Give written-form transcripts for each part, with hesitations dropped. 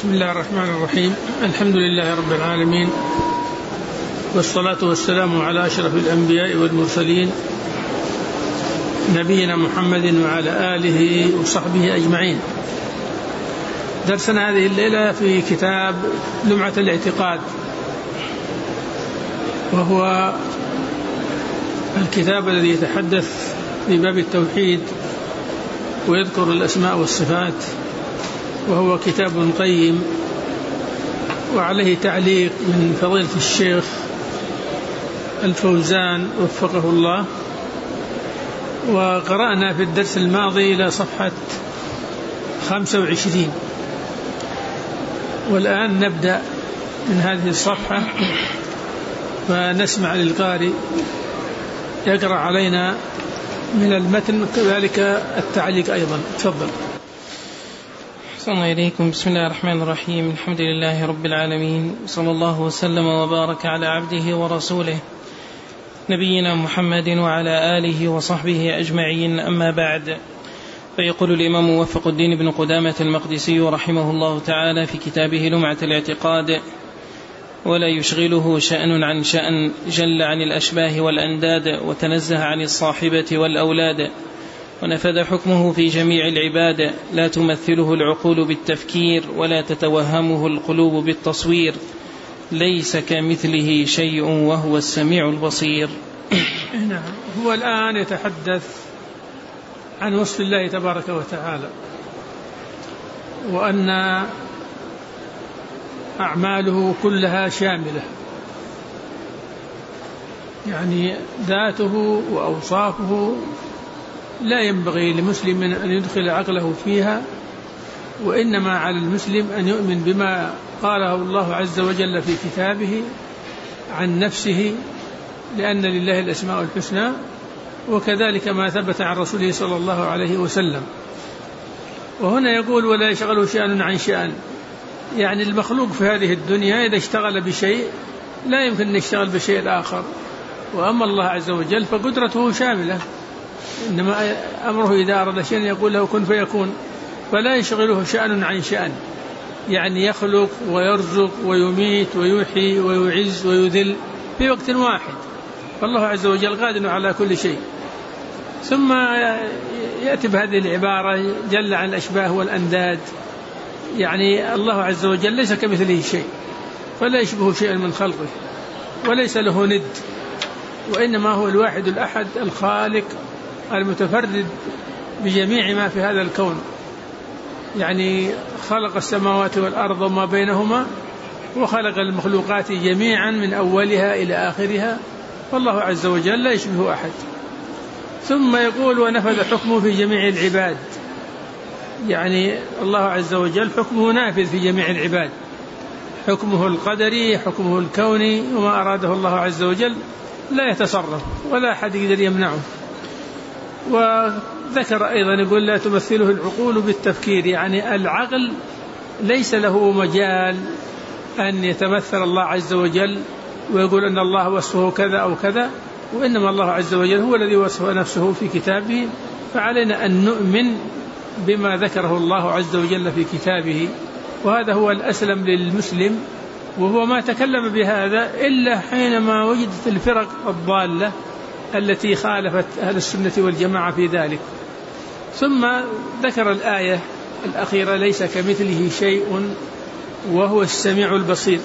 بسم الله الرحمن الرحيم. الحمد لله رب العالمين، والصلاة والسلام على أشرف الأنبياء والمرسلين نبينا محمد وعلى آله وصحبه أجمعين. درسنا هذه الليلة في كتاب لمعة الاعتقاد، وهو الكتاب الذي يتحدث في باب التوحيد ويذكر الأسماء والصفات، وهو كتاب قيم، وعليه تعليق من فضيلة الشيخ الفوزان وفقه الله. وقرأنا في الدرس الماضي إلى صفحة 25، والآن نبدأ من هذه الصفحة، فنسمع للقارئ يقرأ علينا من المتن كذلك التعليق أيضا. تفضل. السلام عليكم. بسم الله الرحمن الرحيم. الحمد لله رب العالمين، صلى الله وسلم وبارك على عبده ورسوله نبينا محمد وعلى آله وصحبه أجمعين، أما بعد. فيقول الإمام موفق الدين بن قدامة المقدسي رحمه الله تعالى في كتابه لمعة الاعتقاد: ولا يشغله شأن عن شأن، جل عن الأشباه والأنداد، وتنزه عن الصاحبة والأولاد، ونفذ حكمه في جميع العباد، لا تمثله العقول بالتفكير، ولا تتوهمه القلوب بالتصوير، ليس كمثله شيء وهو السميع البصير. هو الآن يتحدث عن وصف الله تبارك وتعالى، وأن أعماله كلها شاملة، يعني ذاته وأوصافه لا ينبغي لمسلم أن يدخل عقله فيها، وإنما على المسلم أن يؤمن بما قاله الله عز وجل في كتابه عن نفسه، لأن لله الأسماء الحسنى، وكذلك ما ثبت عن رسوله صلى الله عليه وسلم. وهنا يقول: ولا يشغله شأن عن شأن، يعني المخلوق في هذه الدنيا إذا اشتغل بشيء لا يمكن أن يشتغل بشيء الآخر، وأما الله عز وجل فقدرته شاملة، إنما أمره إذا أراد شيئا يقول له كن فيكون، فلا يشغله شأن عن شأن، يعني يخلق ويرزق ويميت ويحيي ويعز ويذل في وقت واحد، فالله عز وجل قادر على كل شيء. ثم يأتي بهذه العبارة: جل عن الأشباه والأنداد، يعني الله عز وجل ليس كمثله شيء، فلا يشبه شيئا من خلقه، وليس له ند، وإنما هو الواحد الأحد الخالق المتفرد بجميع ما في هذا الكون، يعني خلق السماوات والأرض وما بينهما، وخلق المخلوقات جميعا من أولها إلى آخرها، فالله عز وجل لا يشبه أحد. ثم يقول: ونفذ حكمه في جميع العباد، يعني الله عز وجل حكمه نافذ في جميع العباد، حكمه القدري، حكمه الكوني، وما أراده الله عز وجل لا يتصرف ولا أحد يقدر يمنعه. وذكر أيضا يقول: لا تمثله العقول بالتفكير، يعني العقل ليس له مجال أن يتمثل الله عز وجل ويقول أن الله وصفه كذا أو كذا، وإنما الله عز وجل هو الذي وصف نفسه في كتابه، فعلينا أن نؤمن بما ذكره الله عز وجل في كتابه، وهذا هو الأسلم للمسلم. وهو ما تكلم بهذا إلا حينما وجدت الفرق الضالة التي خالفت أهل السنة والجماعة في ذلك. ثم ذكر الآية الأخيرة: ليس كمثله شيء وهو السميع البصير.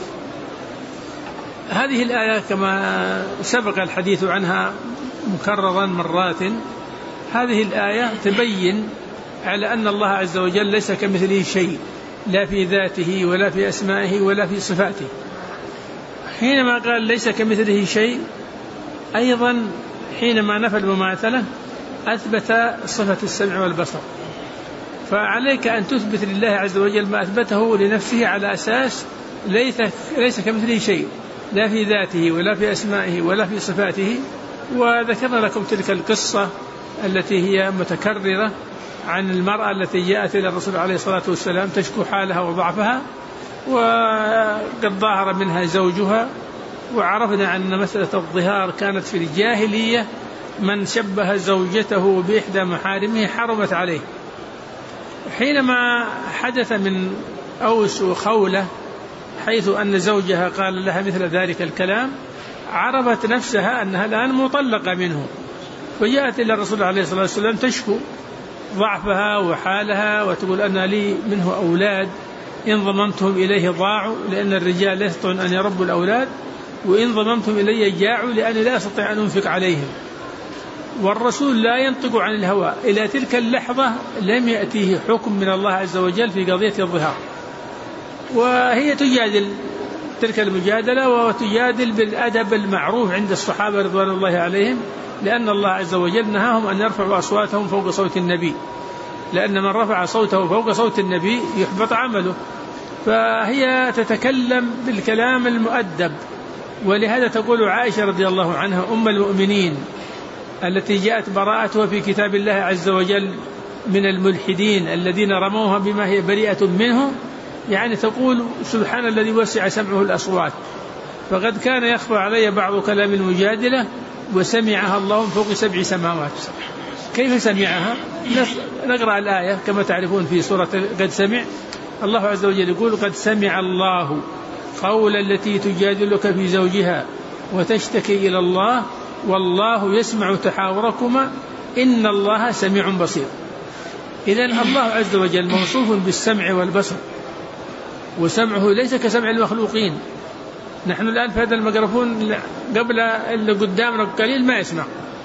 هذه الآية كما سبق الحديث عنها مكررا مرات، هذه الآية تبين على أن الله عز وجل ليس كمثله شيء، لا في ذاته ولا في أسمائه ولا في صفاته. حينما قال ليس كمثله شيء، أيضا حينما نفى المماثلة أثبت صفة السمع والبصر، فعليك أن تثبت لله عز وجل ما أثبته لنفسه على أساس ليس كمثله شيء، لا في ذاته ولا في أسمائه ولا في صفاته. وذكرنا لكم تلك القصة التي هي متكررة عن المرأة التي جاءت إلى الرسول عليه الصلاة والسلام تشكو حالها وضعفها، وقد ظاهر منها زوجها. وعرفنا أن مسألة الظهار كانت في الجاهلية، من شبه زوجته بإحدى محارمه حرمت عليه. حينما حدث من أوس وخولة حيث أن زوجها قال لها مثل ذلك الكلام، عرفت نفسها أنها الآن مطلقة منه، فجاءت إلى الرسول عليه الصلاة والسلام تشكو ضعفها وحالها وتقول أن لي منه أولاد إن ضممتهم إليه ضاعوا، لأن الرجال لا يستطيعون أن يربوا الأولاد، وإن ضممتهم إلي جاعوا لأني لا أستطيع أن أنفق عليهم. والرسول لا ينطق عن الهوى. إلى تلك اللحظة لم يأتيه حكم من الله عز وجل في قضية الظهار، وهي تجادل تلك المجادلة وتجادل بالأدب المعروف عند الصحابة رضوان الله عليهم، لأن الله عز وجل نهاهم أن يرفعوا أصواتهم فوق صوت النبي، لأن من رفع صوته فوق صوت النبي يحبط عمله. فهي تتكلم بالكلام المؤدب، ولهذا تقول عائشة رضي الله عنها أم المؤمنين التي جاءت براءتها في كتاب الله عز وجل من الملحدين الذين رموها بما هي بريئة منه، يعني تقول سبحان الذي وسع سمعه الأصوات، فقد كان يخفى علي بعض كلام المجادلة وسمعها الله فوق 7 سماوات. كيف سمعها؟ نقرأ الآية كما تعرفون في سورة قد سمع، الله عز وجل يقول قد سمع الله قول التي تجادلك في زوجها وتشتكي إلى الله والله يسمع تحاوركما إن الله سميع بصير. إذن الله عز وجل موصوف بالسمع والبصر، وسمعه ليس كسمع المخلوقين. نحن الآن في هذا الميكروفون قبل اللي قدامنا قليل ما يسمع،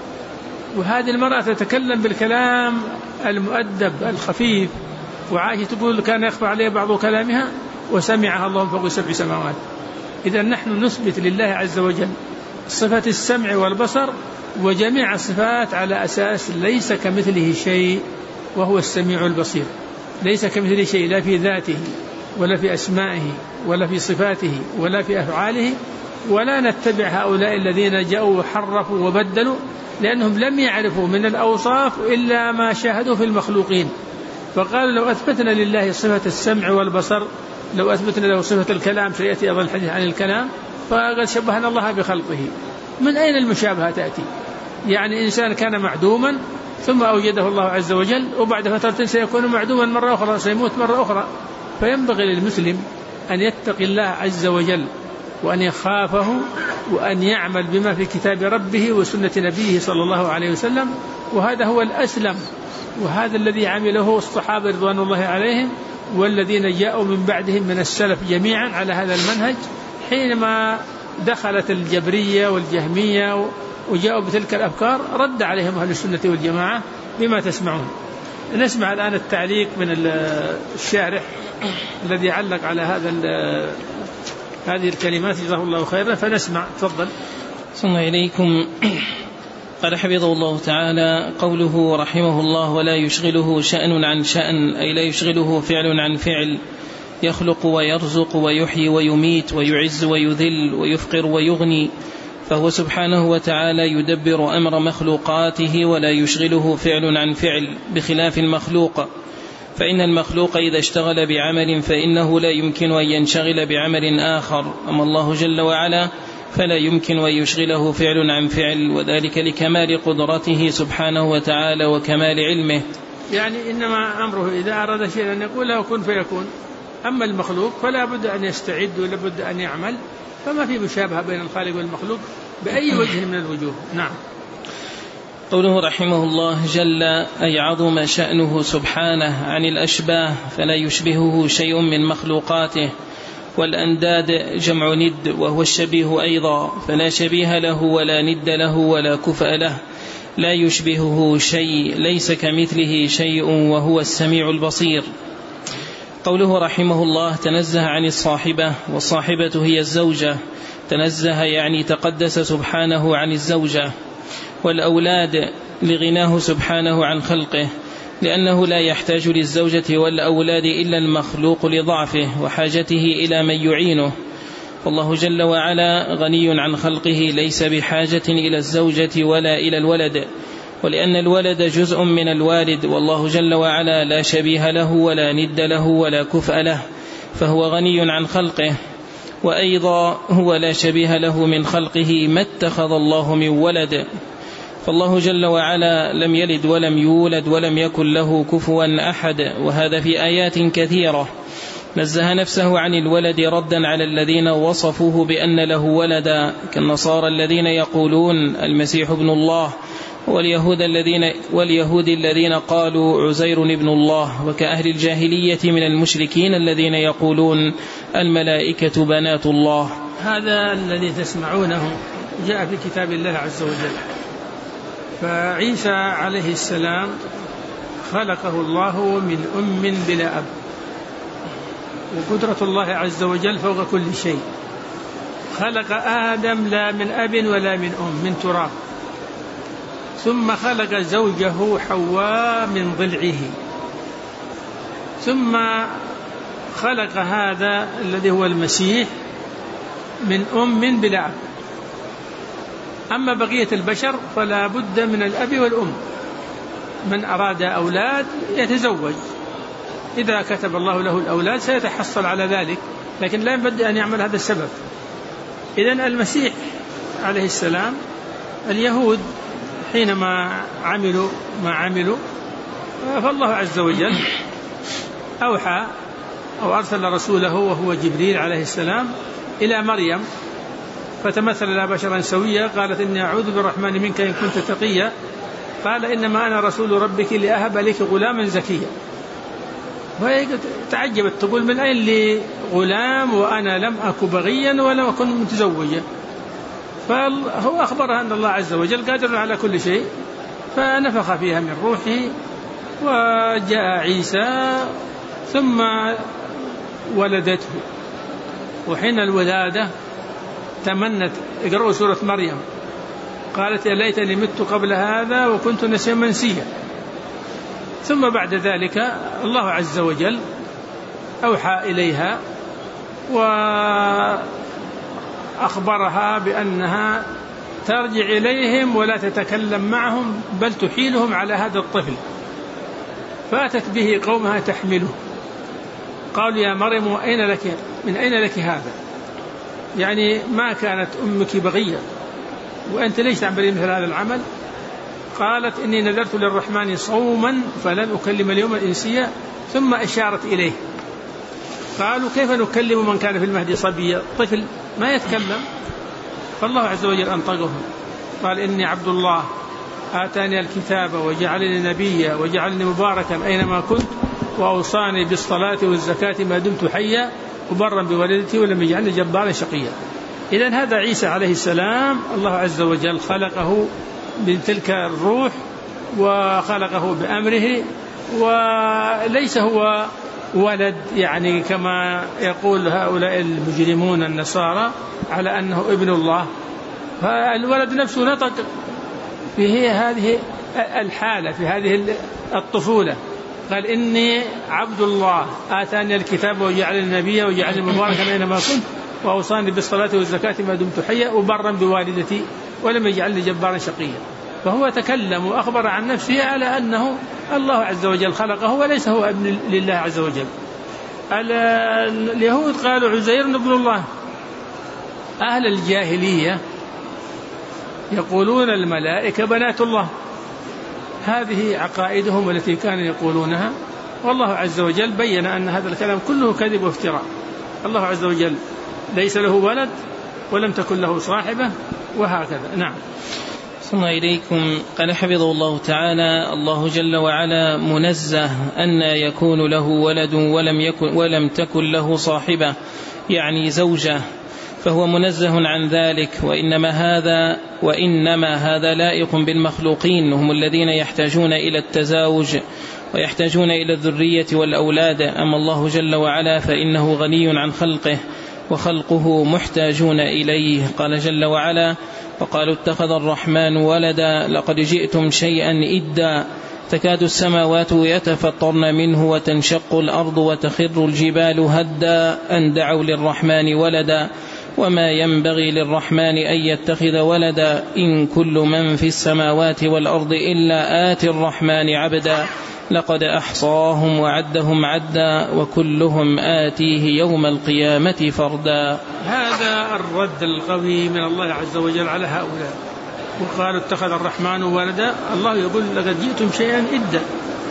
وهذه المرأة تتكلم بالكلام المؤدب الخفيف، وعائشة تقول كان يخفى عليه بعض كلامها وسمعها الله فوق 7 سماوات. إذا نحن نثبت لله عز وجل صفة السمع والبصر وجميع الصفات على أساس ليس كمثله شيء وهو السميع البصير. ليس كمثله شيء لا في ذاته ولا في أسمائه ولا في صفاته ولا في أفعاله، ولا نتبع هؤلاء الذين جاءوا وحرفوا وبدلوا، لأنهم لم يعرفوا من الأوصاف إلا ما شاهدوا في المخلوقين. فقالوا لو أثبتنا لله صفة السمع والبصر، لو أثبتنا له صفة الكلام، سيأتي أيضا الحديث عن الكلام، فقد شبهنا الله بخلقه. من أين المشابهة تأتي؟ يعني إنسان كان معدوما ثم أوجده الله عز وجل، وبعد فترة سيكون معدوما مرة أخرى، سيموت مرة أخرى. فينبغي للمسلم أن يتقي الله عز وجل وأن يخافه وأن يعمل بما في كتاب ربه وسنة نبيه صلى الله عليه وسلم، وهذا هو الأسلم، وهذا الذي عمله الصحابة رضوان الله عليهم والذين جاءوا من بعدهم من السلف جميعا على هذا المنهج. حينما دخلت الجبرية والجهمية وجاءوا بتلك الأفكار رد عليهم أهل السنة والجماعة بما تسمعون. نسمع الآن التعليق من الشارح الذي علق على هذه الكلمات جزاه الله خيرا، فنسمع. تفضل. صلى إليكم. قال حفظه الله تعالى قوله رحمه الله ولا يشغله شأن عن شأن، أي لا يشغله فعل عن فعل، يخلق ويرزق ويحيي ويميت ويعز ويذل ويفقر ويغني، فهو سبحانه وتعالى يدبر أمر مخلوقاته ولا يشغله فعل عن فعل، بخلاف المخلوق، فإن المخلوق إذا اشتغل بعمل فإنه لا يمكن أن ينشغل بعمل آخر، أما الله جل وعلا فلا يمكن أن يشغله فعل عن فعل، وذلك لكمال قدرته سبحانه وتعالى وكمال علمه. يعني إنما أمره إذا أراد شيئا أن يقول له كن فيكون، أما المخلوق فلا بد أن يستعد ولا بد أن يعمل، فما في مشابهة بين الخالق والمخلوق بأي وجه من الوجوه. نعم. قوله رحمه الله جل أي عظم شأنه سبحانه عن الأشباه، فلا يشبهه شيء من مخلوقاته، والأنداد جمع ند وهو الشبيه أيضا، فلا شبيه له ولا ند له ولا كفء له، لا يشبهه شيء، ليس كمثله شيء وهو السميع البصير. قوله رحمه الله تنزه عن الصاحبة، والصاحبة هي الزوجة، تنزه يعني تقدس سبحانه عن الزوجة. والأولاد لغناه سبحانه عن خلقه، لأنه لا يحتاج للزوجة والأولاد إلا المخلوق لضعفه وحاجته إلى من يعينه، والله جل وعلا غني عن خلقه، ليس بحاجة إلى الزوجة ولا إلى الولد، ولأن الولد جزء من الوالد، والله جل وعلا لا شبيه له ولا ند له ولا كفء له، فهو غني عن خلقه. وأيضا هو لا شبيه له من خلقه، ما اتخذ الله من ولد، فالله جل وعلا لم يلد ولم يولد ولم يكن له كفوا أحد، وهذا في آيات كثيرة. نزه نفسه عن الولد ردا على الذين وصفوه بأن له ولدا كالنصارى الذين يقولون المسيح ابن الله، واليهود الذين قالوا عزير ابن الله، وكأهل الجاهلية من المشركين الذين يقولون الملائكة بنات الله. هذا الذي تسمعونه جاء في كتاب الله عز وجل. فعيسى عليه السلام خلقه الله من أم بلا أب، وقدرة الله عز وجل فوق كل شيء. خلق آدم لا من أب ولا من أم، من تراب، ثم خلق زوجه حواء من ضلعه، ثم خلق هذا الذي هو المسيح من أم بلا أب. أما بقية البشر فلا بد من الأب والأم. من أراد أولاد يتزوج، إذا كتب الله له الأولاد سيتحصل على ذلك، لكن لا ينبغي أن يعمل هذا السبب. إذن المسيح عليه السلام، اليهود حينما عملوا ما عملوا، فالله عز وجل أوحى أو أرسل رسوله وهو جبريل عليه السلام إلى مريم، فتمثل لها بشرا سويا، قالت إني أعوذ بالرحمن منك إن كنت تقيا، قال إنما أنا رسول ربك لأهب لك غلاما زكيا. وهي تعجبت تقول من أين لي غلام وأنا لم أكن بغيا ولم أكن متزوجا؟ فهو أخبرها أن الله عز وجل قادر على كل شيء، فنفخ فيها من روحه وجاء عيسى ثم ولدته. وحين الولادة تمنت، اقرأوا سورة مريم، قالت يا ليتني مت قبل هذا وكنت نسيا منسيا. ثم بعد ذلك الله عز وجل أوحى إليها وأخبرها بأنها ترجع إليهم ولا تتكلم معهم بل تحيلهم على هذا الطفل. فأتت به قومها تحمله، قالوا يا مريم من أين لك هذا؟ يعني ما كانت أمك بغية وأنت ليش تعملين مثل هذا العمل؟ قالت إني نذرت للرحمن صوما فلن أكلم اليوم الإنسية. ثم أشارت إليه، قالوا كيف نكلم من كان في المهد صبيا؟ طفل ما يتكلم. فالله عز وجل أنطقهم، قال إني عبد الله آتاني الكتاب وجعلني نبيا وجعلني مباركا أينما كنت وأوصاني بالصلاة والزكاة ما دمت حيا وبرا بوالدتي ولم يجعلني جبارا شقيا. إذن هذا عيسى عليه السلام الله عز وجل خلقه من تلك الروح وخلقه بأمره، وليس هو ولد يعني كما يقول هؤلاء المجرمون النصارى على أنه ابن الله. فالولد نفسه نطق في هذه الحالة، في هذه الطفولة، قال إني عبد الله آتاني الكتاب وجعلني نبيا وجعلني مباركا أينما كنت وأوصاني بالصلاة والزكاة ما دمت حيا وبرا بوالدتي ولم يجعلني جبارا شقيا. فهو تكلم وأخبر عن نفسه على أنه الله عز وجل خلقه وليس هو ابن لله عز وجل. اليهود قالوا عزير ابن الله. أهل الجاهلية يقولون الملائكة بنات الله. هذه عقائدهم التي كانوا يقولونها، والله عز وجل بين أن هذا الكلام كله كذب وافتراء. الله عز وجل ليس له ولد ولم تكن له صاحبة وهكذا. نعم. ثم إليكم قال حفظه الله تعالى: الله جل وعلا منزه أن يكون له ولد ولم تكن له صاحبة، يعني زوجة، فهو منزه عن ذلك. وإنما هذا لائق بالمخلوقين، هم الذين يحتاجون إلى التزاوج ويحتاجون إلى الذرية والأولاد. أما الله جل وعلا فإنه غني عن خلقه وخلقه محتاجون إليه. قال جل وعلا: وقالوا اتخذ الرحمن ولدا لقد جئتم شيئا إدا تكاد السماوات يتفطرن منه وتنشق الأرض وتخر الجبال هدا أن دعوا للرحمن ولدا وما ينبغي للرحمن أن يتخذ ولدا إن كل من في السماوات والأرض إلا آتي الرحمن عبدا لقد أحصاهم وعدهم عدا وكلهم آتيه يوم القيامة فردا. هذا الرد القوي من الله عز وجل على هؤلاء. وقالوا اتخذ الرحمن ولدا، الله يقول لقد جئتم شيئا إدا.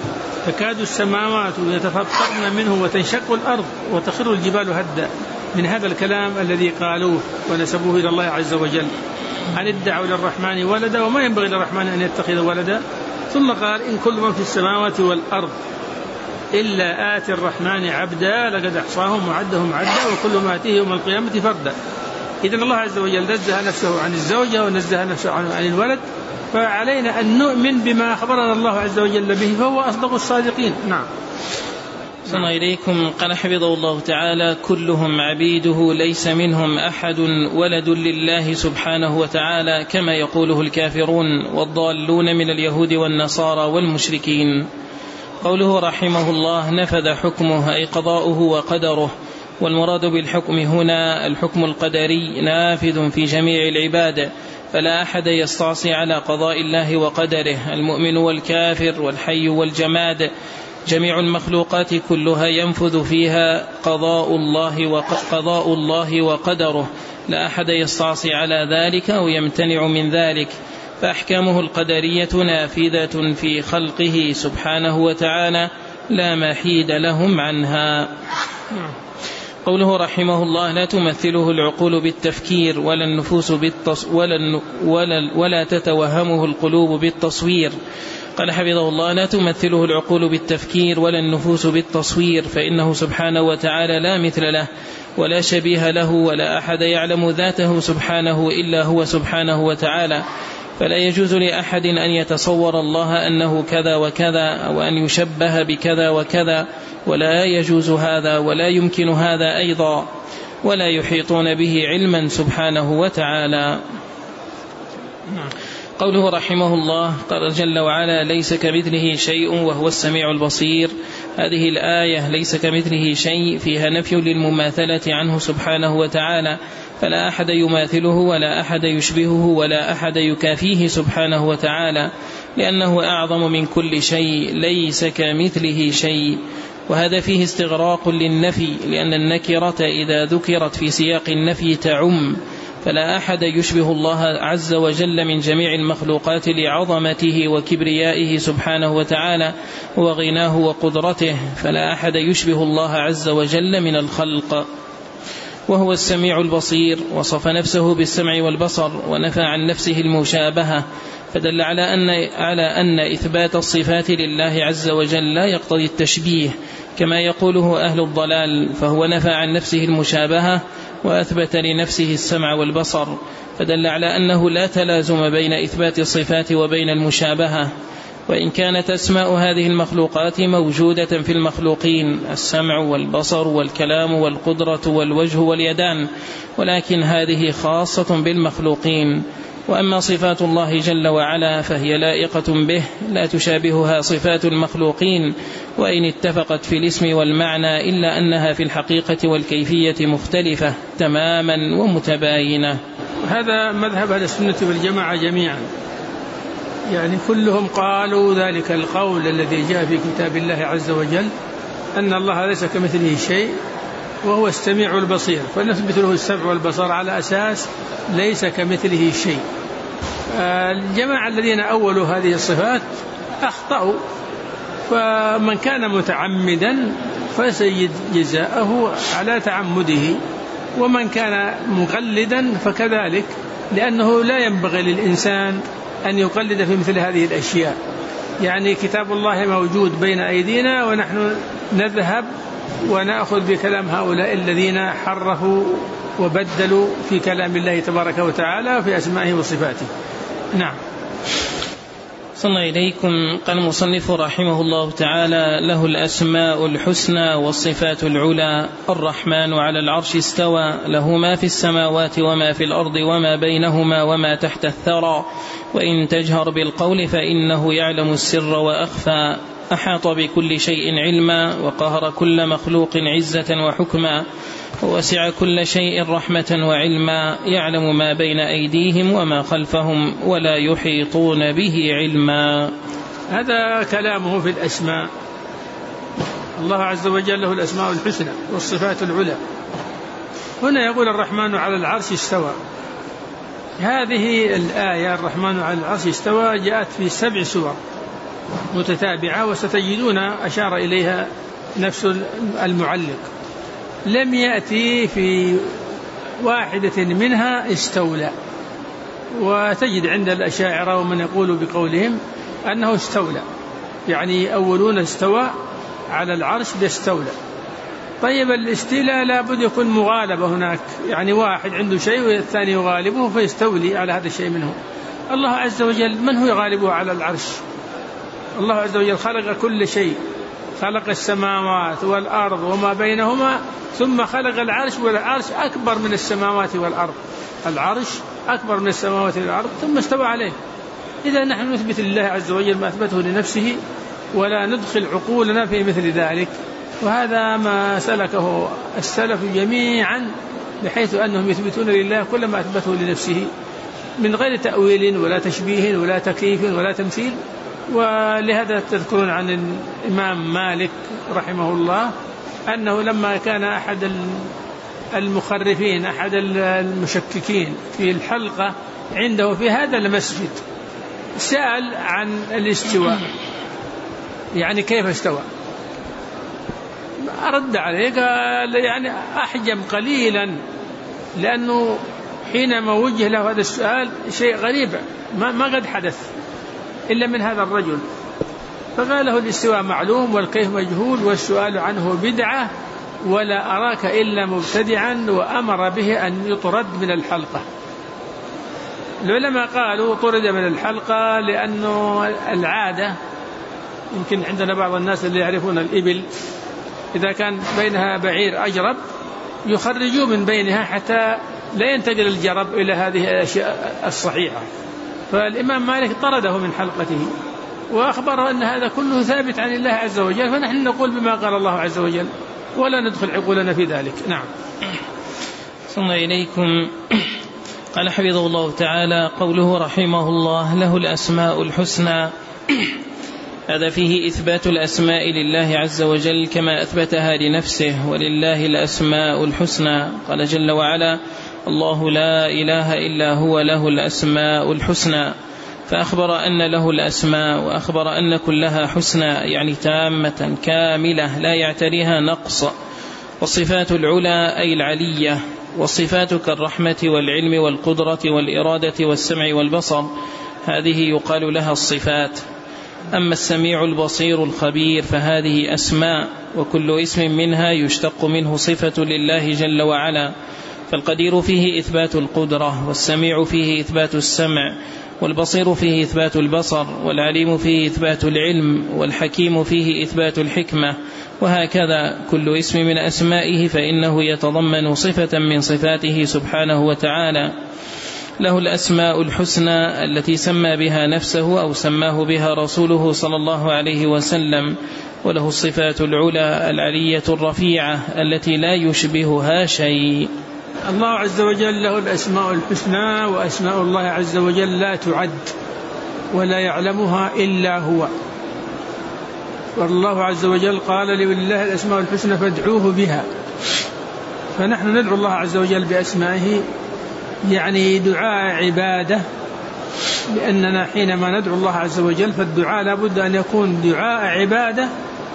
تكاد السماوات يتفطرن منه وتنشق الأرض وتخر الجبال هدا، من هذا الكلام الذي قالوه ونسبوه إلى الله عز وجل أن ادعوا للرحمن ولدا وما ينبغي للرحمن أن يتخذ ولدا. ثم قال إن كل من في السماوات والأرض إلا آتي الرحمن عبدا لقد أحصاهم وعدهم عدا وكل ما آتيه يوم القيامة فردا. إذن الله عز وجل نزه نفسه عن الزوجة ونزه نفسه عن الولد، فعلينا أن نؤمن بما أخبرنا الله عز وجل به فهو أصدق الصادقين. نعم. صلى إليكم. قال حفظه الله تعالى: كلهم عبيده ليس منهم أحد ولد لله سبحانه وتعالى كما يقوله الكافرون والضالون من اليهود والنصارى والمشركين. قوله رحمه الله: نفذ حكمه أي قضاؤه وقدره، والمراد بالحكم هنا الحكم القدري نافذ في جميع العباد، فلا أحد يستعصي على قضاء الله وقدره، المؤمن والكافر والحي والجماد، جميع المخلوقات كلها ينفذ فيها قضاء الله وقدره، لا أحد يستعصي على ذلك أو يمتنع من ذلك، فأحكامه القدرية نافذة في خلقه سبحانه وتعالى لا محيد لهم عنها. قوله رحمه الله: لا تمثله العقول بالتفكير ولا النفوس ولا تتوهمه القلوب بالتصوير. قال حفظه الله: لا تمثله العقول بالتفكير ولا النفوس بالتصوير، فإنه سبحانه وتعالى لا مثل له ولا شبيه له ولا أحد يعلم ذاته سبحانه إلا هو سبحانه وتعالى، فلا يجوز لأحد أن يتصور الله أنه كذا وكذا أو أن يشبه بكذا وكذا، ولا يجوز هذا ولا يمكن هذا أيضا، ولا يحيطون به علما سبحانه وتعالى. قوله رحمه الله: قال جل وعلا: ليس كمثله شيء وهو السميع البصير. هذه الآية ليس كمثله شيء فيها نفي للمماثلة عنه سبحانه وتعالى، فلا أحد يماثله ولا أحد يشبهه ولا أحد يكافيه سبحانه وتعالى، لأنه أعظم من كل شيء، ليس كمثله شيء. وهذا فيه استغراق للنفي، لأن النكرة إذا ذكرت في سياق النفي تعم، فلا أحد يشبه الله عز وجل من جميع المخلوقات لعظمته وكبريائه سبحانه وتعالى وغناه وقدرته، فلا أحد يشبه الله عز وجل من الخلق. وهو السميع البصير، وصف نفسه بالسمع والبصر ونفى عن نفسه المشابهة، فدل على أن إثبات الصفات لله عز وجل لا يقتضي التشبيه كما يقوله أهل الضلال، فهو نفى عن نفسه المشابهة وأثبت لنفسه السمع والبصر، فدل على أنه لا تلازم بين إثبات الصفات وبين المشابهة. وإن كانت أسماء هذه المخلوقات موجودة في المخلوقين، السمع والبصر والكلام والقدرة والوجه واليدان، ولكن هذه خاصة بالمخلوقين. وأما صفات الله جل وعلا فهي لائقة به، لا تشابهها صفات المخلوقين، وإن اتفقت في الاسم والمعنى إلا أنها في الحقيقة والكيفية مختلفة تماما ومتباينة. هذا مذهب أهل السنة والجماعة جميعا، يعني كلهم قالوا ذلك القول الذي جاء في كتاب الله عز وجل أن الله ليس كمثله شيء وهو السميع البصير، فنثبت له السمع والبصر على أساس ليس كمثله شيء. الجماعة الذين أولوا هذه الصفات أخطأوا، فمن كان متعمدا فسيجد جزاءه على تعمده، ومن كان مقلدا فكذلك، لأنه لا ينبغي للإنسان أن يقلد في مثل هذه الأشياء. يعني كتاب الله موجود بين أيدينا ونحن نذهب ونأخذ بكلام هؤلاء الذين حرفوا وبدلوا في كلام الله تبارك وتعالى وفي أسمائه وصفاته. نعم. صلى إليكم. قال المصنف رحمه الله تعالى: له الأسماء الحسنى والصفات العلى، الرحمن على العرش استوى، له ما في السماوات وما في الأرض وما بينهما وما تحت الثرى، وإن تجهر بالقول فإنه يعلم السر وأخفى، أحاط بكل شيء علما، وقهر كل مخلوق عزة وحكما، ووسع كل شيء رحمة وعلما، يعلم ما بين أيديهم وما خلفهم ولا يحيطون به علما. هذا كلامه في الأسماء. الله عز وجل له الأسماء الحسنى والصفات العلى. هنا يقول الرحمن على العرش استوى. هذه الآية الرحمن على العرش استوى جاءت في 7 سور، متتابعة، وستجدون أشار إليها نفس المعلق. لم يأتي في واحدة منها استولى، وتجد عند الأشاعرة ومن يقول بقولهم أنه استولى، يعني أولون استوى على العرش باستولى. طيب الاستيلاء لابد يكون مغالبة هناك، يعني واحد عنده شيء والثاني يغالبه فيستولي على هذا الشيء منه. الله عز وجل من هو يغالبه على العرش؟ الله عز وجل خلق كل شيء، خلق السماوات والأرض وما بينهما، ثم خلق العرش، والعرش أكبر من السماوات والأرض، العرش أكبر من السماوات والأرض، ثم استوى عليه. إذا نحن نثبت لله عز وجل ما أثبته لنفسه، ولا ندخل عقولنا في مثل ذلك. وهذا ما سلكه السلف جميعا، بحيث أنهم يثبتون لله كل ما أثبته لنفسه من غير تأويل ولا تشبيه ولا تكييف ولا تمثيل. ولهذا تذكرون عن الإمام مالك رحمه الله أنه لما كان أحد المخرفين، أحد المشككين في الحلقة عنده في هذا المسجد، سأل عن الاستواء، يعني كيف استوى؟ أرد عليه قال يعني أحجم قليلا، لأنه حينما وجه له هذا السؤال شيء غريب ما قد حدث إلا من هذا الرجل، فقال له الاستواء معلوم والكيف مجهول والسؤال عنه بدعة، ولا أراك إلا مبتدعا، وأمر به أن يطرد من الحلقة. العلماء قالوا طرد من الحلقة لأنه العادة، يمكن عندنا بعض الناس اللي يعرفون الإبل إذا كان بينها بعير أجرب يخرجوا من بينها حتى لا ينتقل الجرب إلى هذه الأشياء الصحيحة. فالإمام مالك طرده من حلقته وأخبره أن هذا كله ثابت عن الله عز وجل، فنحن نقول بما قال الله عز وجل ولا ندخل عقولنا في ذلك. نعم. صلى الله إليكم. قال حفظه الله تعالى: قوله رحمه الله له الأسماء الحسنى، هذا فيه إثبات الأسماء لله عز وجل كما أثبتها لنفسه، ولله الأسماء الحسنى. قال جل وعلا: الله لا إله إلا هو له الأسماء الحسنى، فأخبر أن له الأسماء، وأخبر أن كلها حسنى، يعني تامة كاملة لا يعتريها نقص. والصفات العلى أي العلية، والصفات كالرحمة والعلم والقدرة والإرادة والسمع والبصر، هذه يقال لها الصفات. أما السميع البصير الخبير فهذه أسماء، وكل اسم منها يشتق منه صفة لله جل وعلا. فالقدير فيه إثبات القدرة، والسميع فيه إثبات السمع، والبصير فيه إثبات البصر، والعليم فيه إثبات العلم، والحكيم فيه إثبات الحكمة. وهكذا كل اسم من أسمائه فإنه يتضمن صفة من صفاته سبحانه وتعالى. له الأسماء الحسنى التي سمى بها نفسه أو سماه بها رسوله صلى الله عليه وسلم، وله الصفات العلى العلية الرفيعة التي لا يشبهها شيء. الله عز وجل له الأسماء الحسنى، وأسماء الله عز وجل لا تعد ولا يعلمها إلا هو. والله عز وجل قال: لله الأسماء الحسنى فادعوه بها. فنحن ندعو الله عز وجل بأسمائه، يعني دعاء عبادة، لأننا حينما ندعو الله عز وجل فالدعاء لابد أن يكون دعاء عبادة.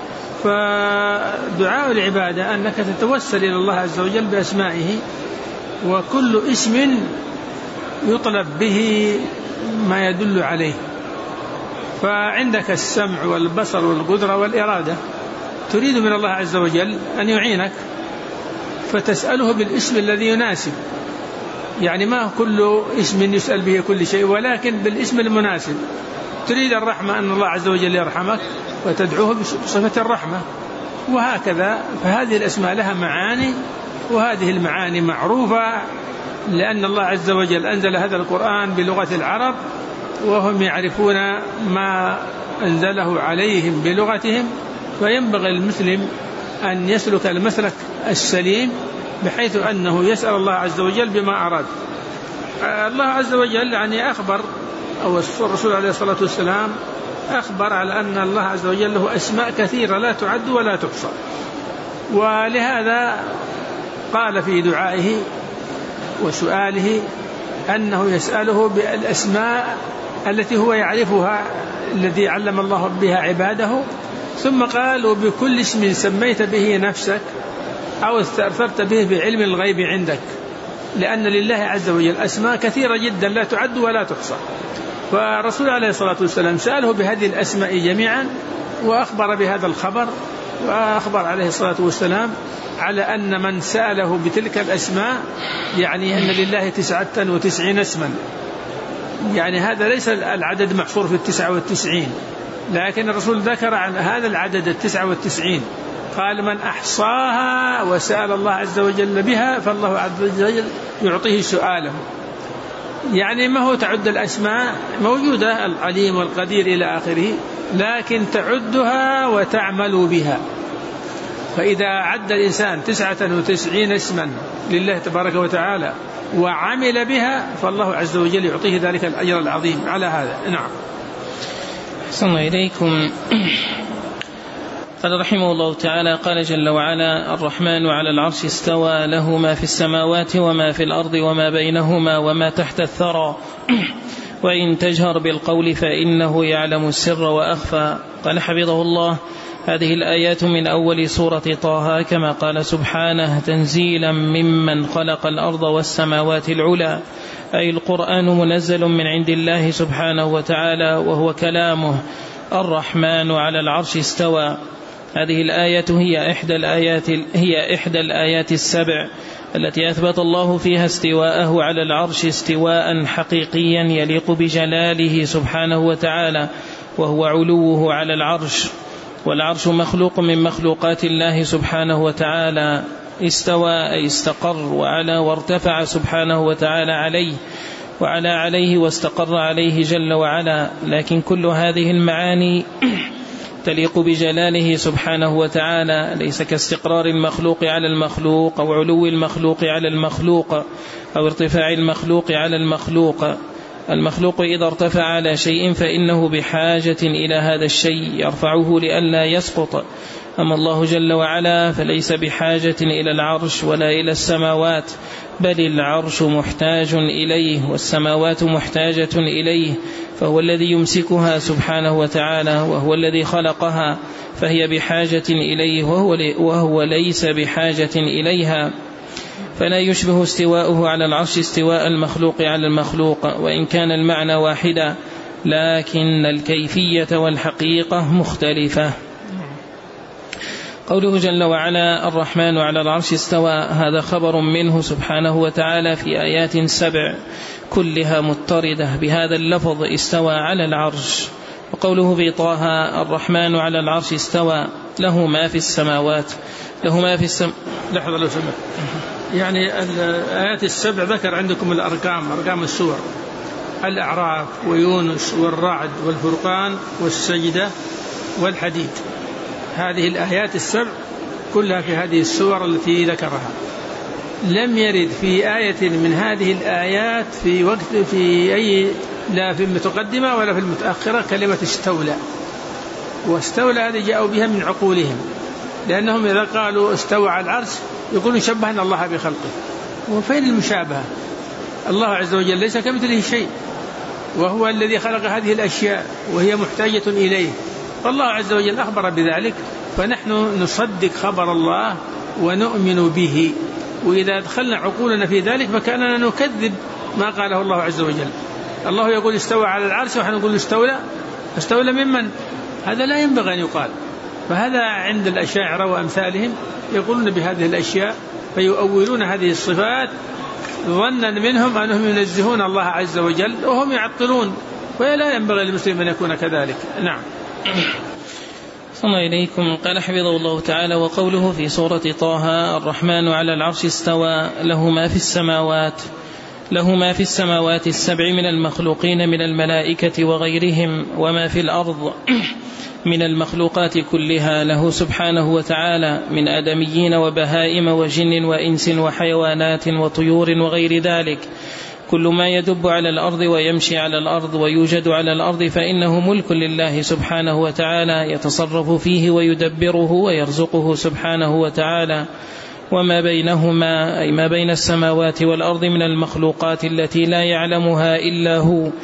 فدعاء العبادة أنك تتوسل إلى الله عز وجل بأسمائه، وكل اسم يطلب به ما يدل عليه. فعندك السمع والبصر والقدرة والإرادة، تريد من الله عز وجل أن يعينك فتسأله بالاسم الذي يناسب، يعني ما كل اسم يسأل به كل شيء، ولكن بالاسم المناسب. تريد الرحمة أن الله عز وجل يرحمك وتدعوه بصفة الرحمة، وهكذا. فهذه الأسماء لها معاني، وهذه المعاني معروفة، لأن الله عز وجل أنزل هذا القرآن بلغة العرب، وهم يعرفون ما أنزله عليهم بلغتهم. فينبغي المسلم أن يسلك المسلك السليم، بحيث أنه يسأل الله عز وجل بما أراد. الله عز وجل يعني أخبر، أو الرسول عليه الصلاة والسلام أخبر على أن الله عز وجل له أسماء كثيرة لا تعد ولا تحصى. ولهذا قال في دعائه وسؤاله أنه يسأله بالأسماء التي هو يعرفها الذي علم الله بها عباده. ثم قال وبكل اسم سميت به نفسك أو استأثرت به بعلم الغيب عندك، لأن لله عز وجل أسماء كثيرة جدا لا تعد ولا تحصى. فرسول عليه الصلاة والسلام سأله بهذه الأسماء جميعا وأخبر بهذا الخبر، وأخبر عليه الصلاة والسلام على أن من سأله بتلك الأسماء يعني أن لله 99 اسما، يعني هذا ليس العدد محصور في 99، لكن الرسول ذكر عن هذا العدد 99 قال من أحصاها وسأل الله عز وجل بها فالله عز وجل يعطيه سؤاله. يعني ما هو تعد الأسماء موجودة العليم والقدير إلى آخره، لكن تعدها وتعمل بها. فإذا عد الإنسان 99 اسما لله تبارك وتعالى وعمل بها فالله عز وجل يعطيه ذلك الأجر العظيم على هذا. نعم. أحسن إليكم. قال رحمه الله تعالى: قال جل وعلا: الرحمن على العرش استوى له ما في السماوات وما في الأرض وما بينهما وما تحت الثرى وإن تجهر بالقول فإنه يعلم السر وأخفى. قال حفظه الله: هذه الآيات من أول سورة طه كما قال سبحانه: تنزيلا ممن خلق الأرض والسماوات العلى، أي القرآن منزل من عند الله سبحانه وتعالى وهو كلامه. الرحمن على العرش استوى. هذه الآية هي إحدى الآيات السبع التي أثبت الله فيها استواءه على العرش استواء حقيقيا يليق بجلاله سبحانه وتعالى، وهو علوه على العرش. والعرش مخلوق من مخلوقات الله سبحانه وتعالى. استوى أي استقر، وعلى وارتفع سبحانه وتعالى عليه، وعلى عليه واستقر عليه جل وعلا. لكن كل هذه المعاني تليق بجلاله سبحانه وتعالى، ليس كاستقرار المخلوق على المخلوق أو علو المخلوق على المخلوق أو ارتفاع المخلوق على المخلوق. المخلوق إذا ارتفع على شيء فإنه بحاجة إلى هذا الشيء يرفعه لئلا يسقط. أما الله جل وعلا فليس بحاجة إلى العرش ولا إلى السماوات، بل العرش محتاج إليه والسماوات محتاجة إليه، فهو الذي يمسكها سبحانه وتعالى وهو الذي خلقها، فهي بحاجة إليه وهو ليس بحاجة إليها. فلا يشبه استواؤه على العرش استواء المخلوق على المخلوق، وإن كان المعنى واحدا لكن الكيفية والحقيقة مختلفة. قوله جل وعلا: الرحمن على العرش استوى، هذا خبر منه سبحانه وتعالى في آيات 7 كلها مضطردة بهذا اللفظ استوى على العرش. وقوله في طه: الرحمن على العرش استوى، له ما في السماوات، له ما في لحظة لو سمحت، يعني الآيات 7 ذكر عندكم أرقام السور: الأعراف ويونس والرعد والفرقان والسجدة والحديد. هذه الآيات 7 كلها في هذه السور التي ذكرها. لم يرد في آية من هذه الآيات لا في المتقدمة ولا في المتأخرة كلمة استولى. واستولى هذه جاءوا بها من عقولهم، لأنهم إذا قالوا استوى على العرش يقولون شبهنا الله بخلقه. وفين المشابهة؟ الله عز وجل ليس كمثله شيء، وهو الذي خلق هذه الأشياء وهي محتاجة إليه، فالله عز وجل أخبر بذلك، فنحن نصدق خبر الله ونؤمن به. وإذا أدخلنا عقولنا في ذلك فكأننا نكذب ما قاله الله عز وجل. الله يقول استوى على العرش ونحن نقول استولى ممن؟ هذا لا ينبغي أن يقال. فهذا عند الأشاعرة وأمثالهم يقولون بهذه الأشياء فيؤولون هذه الصفات ظنا منهم أنهم ينزهون الله عز وجل وهم يعطلون، ولا ينبغي للمسلم أن يكون كذلك. نعم. صلى إليكم. قال حفظه الله تعالى: وقوله في سورة طه: الرحمن على العرش استوى، له ما في السماوات السبع من المخلوقين من الملائكة وغيرهم، وما في الأرض من المخلوقات كلها له سبحانه وتعالى من آدميين وبهائم وجن وإنس وحيوانات وطيور وغير ذلك. كل ما يدب على الأرض ويمشي على الأرض ويوجد على الأرض فإنه ملك لله سبحانه وتعالى يتصرف فيه ويدبره ويرزقه سبحانه وتعالى. وما بينهما أي ما بين السماوات والأرض من المخلوقات التي لا يعلمها إلا هو،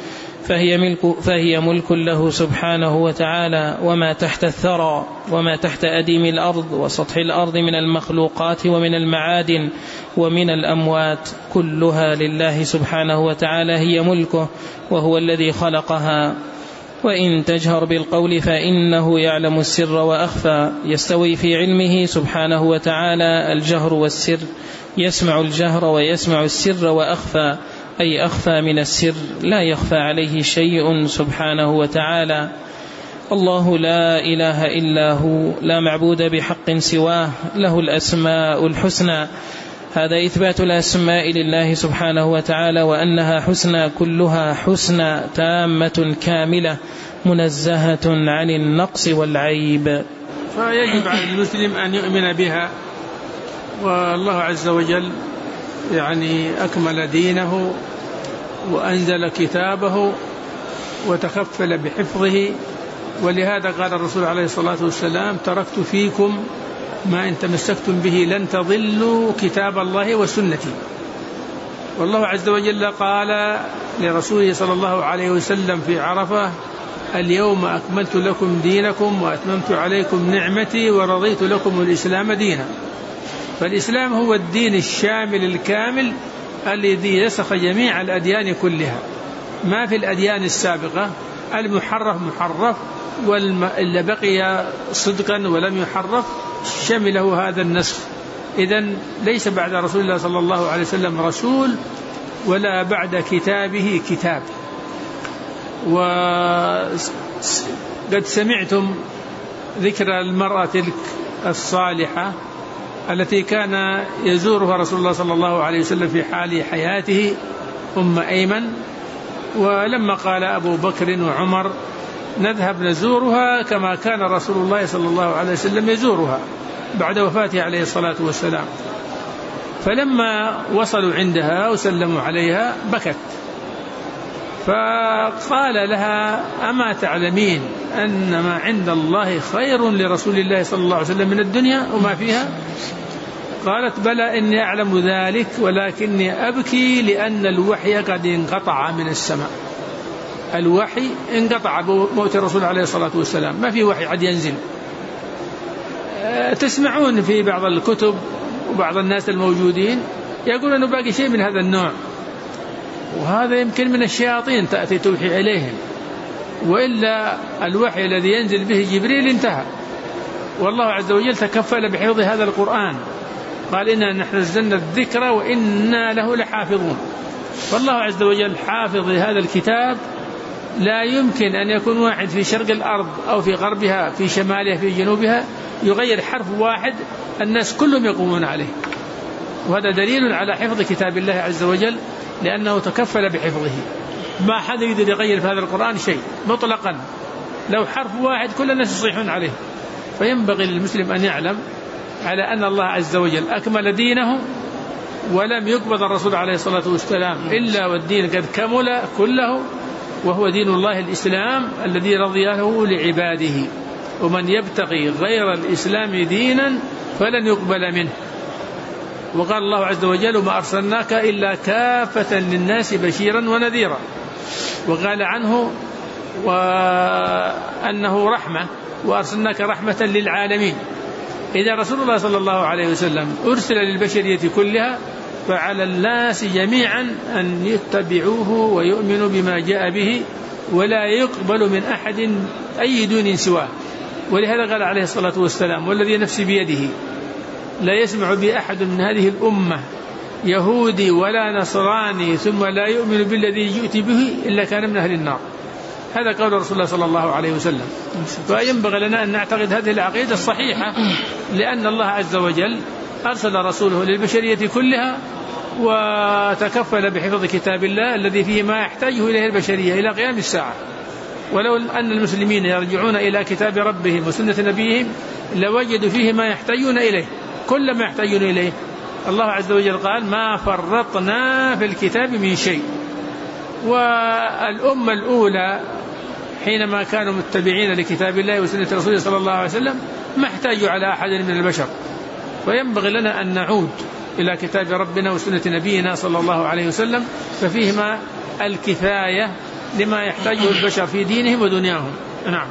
فهي ملك له سبحانه وتعالى، وما تحت الثرى وما تحت أديم الأرض وسطح الأرض من المخلوقات ومن المعادن ومن الأموات كلها لله سبحانه وتعالى هي ملكه، وهو الذي خلقها. وإن تجهر بالقول فإنه يعلم السر وأخفى، يستوي في علمه سبحانه وتعالى الجهر والسر، يسمع الجهر ويسمع السر وأخفى، أي أخفى من السر، لا يخفى عليه شيء سبحانه وتعالى. الله لا إله إلا هو، لا معبود بحق سواه، له الأسماء الحسنى. هذا إثبات الأسماء لله سبحانه وتعالى، وأنها حسنى كلها حسنى تامة كاملة منزهة عن النقص والعيب. فيجب على المسلم أن يؤمن بها. والله عز وجل أكمل دينه وأنزل كتابه وتكفل بحفظه، ولهذا قال الرسول عليه الصلاة والسلام: تركت فيكم ما إن تمسكتم به لن تضلوا كتاب الله وسنتي. والله عز وجل قال لرسوله صلى الله عليه وسلم في عرفة: اليوم أكملت لكم دينكم وأتممت عليكم نعمتي ورضيت لكم الإسلام دينا. فالإسلام هو الدين الشامل الكامل الذي يسخ جميع الأديان كلها، ما في الأديان السابقة المحرف محرف، واللي بقي صدقا ولم يحرف شمله هذا النسخ. إذن ليس بعد رسول الله صلى الله عليه وسلم رسول، ولا بعد كتابه كتاب. وقد سمعتم ذكر المرأة تلك الصالحة التي كان يزورها رسول الله صلى الله عليه وسلم في حال حياته، أم أيمن. ولما قال أبو بكر وعمر: نذهب نزورها كما كان رسول الله صلى الله عليه وسلم يزورها بعد وفاته عليه الصلاة والسلام، فلما وصلوا عندها وسلموا عليها بكت، فقال لها: أما تعلمين أن ما عند الله خير لرسول الله صلى الله عليه وسلم من الدنيا وما فيها؟ قالت: بلى إني أعلم ذلك، ولكني أبكي لأن الوحي قد انقطع من السماء. الوحي انقطع بموت الرسول عليه الصلاة والسلام، ما في وحي عاد ينزل. تسمعون في بعض الكتب وبعض الناس الموجودين يقول أنه باقي شيء من هذا النوع، وهذا يمكن من الشياطين تأتي توحي إليهم، وإلا الوحي الذي ينزل به جبريل انتهى. والله عز وجل تكفل بحفظ هذا القرآن، قال: إنا نحن نزلنا الذكر وإنا له لحافظون. فالله عز وجل حافظ هذا الكتاب، لا يمكن أن يكون واحد في شرق الأرض أو في غربها في شمالها في جنوبها يغير حرف واحد الناس كلهم يقومون عليه. وهذا دليل على حفظ كتاب الله عز وجل، لأنه تكفل بحفظه. ما حد يقدر يغير في هذا القرآن شيء مطلقا، لو حرف واحد كل الناس يصيحون عليه. فينبغي للمسلم أن يعلم على أن الله عز وجل أكمل دينه، ولم يقبض الرسول عليه الصلاة والسلام إلا والدين قد كمل كله، وهو دين الله الإسلام الذي رضيه لعباده. ومن يبتغي غير الإسلام دينا فلن يقبل منه. وقال الله عز وجل: وما أرسلناك إلا كافة للناس بشيرا ونذيرا. وقال عنه وأنه رحمة، وأرسلناك رحمة للعالمين. إذا رسول الله صلى الله عليه وسلم أرسل للبشرية كلها، فعلى الناس جميعا أن يتبعوه ويؤمنوا بما جاء به، ولا يقبل من أحد أي دين سواه. ولهذا قال عليه الصلاة والسلام: والذي نفسي بيده لا يسمع بأحد من هذه الأمة يهودي ولا نصراني ثم لا يؤمن بالذي جئت به إلا كان من أهل النار. هذا قول رسول الله صلى الله عليه وسلم. فينبغي لنا أن نعتقد هذه العقيدة الصحيحة، لأن الله عز وجل أرسل رسوله للبشرية كلها، وتكفل بحفظ كتاب الله الذي فيه ما يحتاجه إليه البشرية إلى قيام الساعة. ولو أن المسلمين يرجعون إلى كتاب ربهم وسنة نبيهم لوجدوا فيه ما يحتاجون إليه، كل ما يحتاجون إليه. الله عز وجل قال: ما فرطنا في الكتاب من شيء. والأمة الأولى حينما كانوا متبعين لكتاب الله وسنة رسوله صلى الله عليه وسلم ما احتاجوا على أحد من البشر. وينبغي لنا أن نعود إلى كتاب ربنا وسنة نبينا صلى الله عليه وسلم، ففيهما الكفاية لما يحتاجه البشر في دينهم ودنياهم. نعم.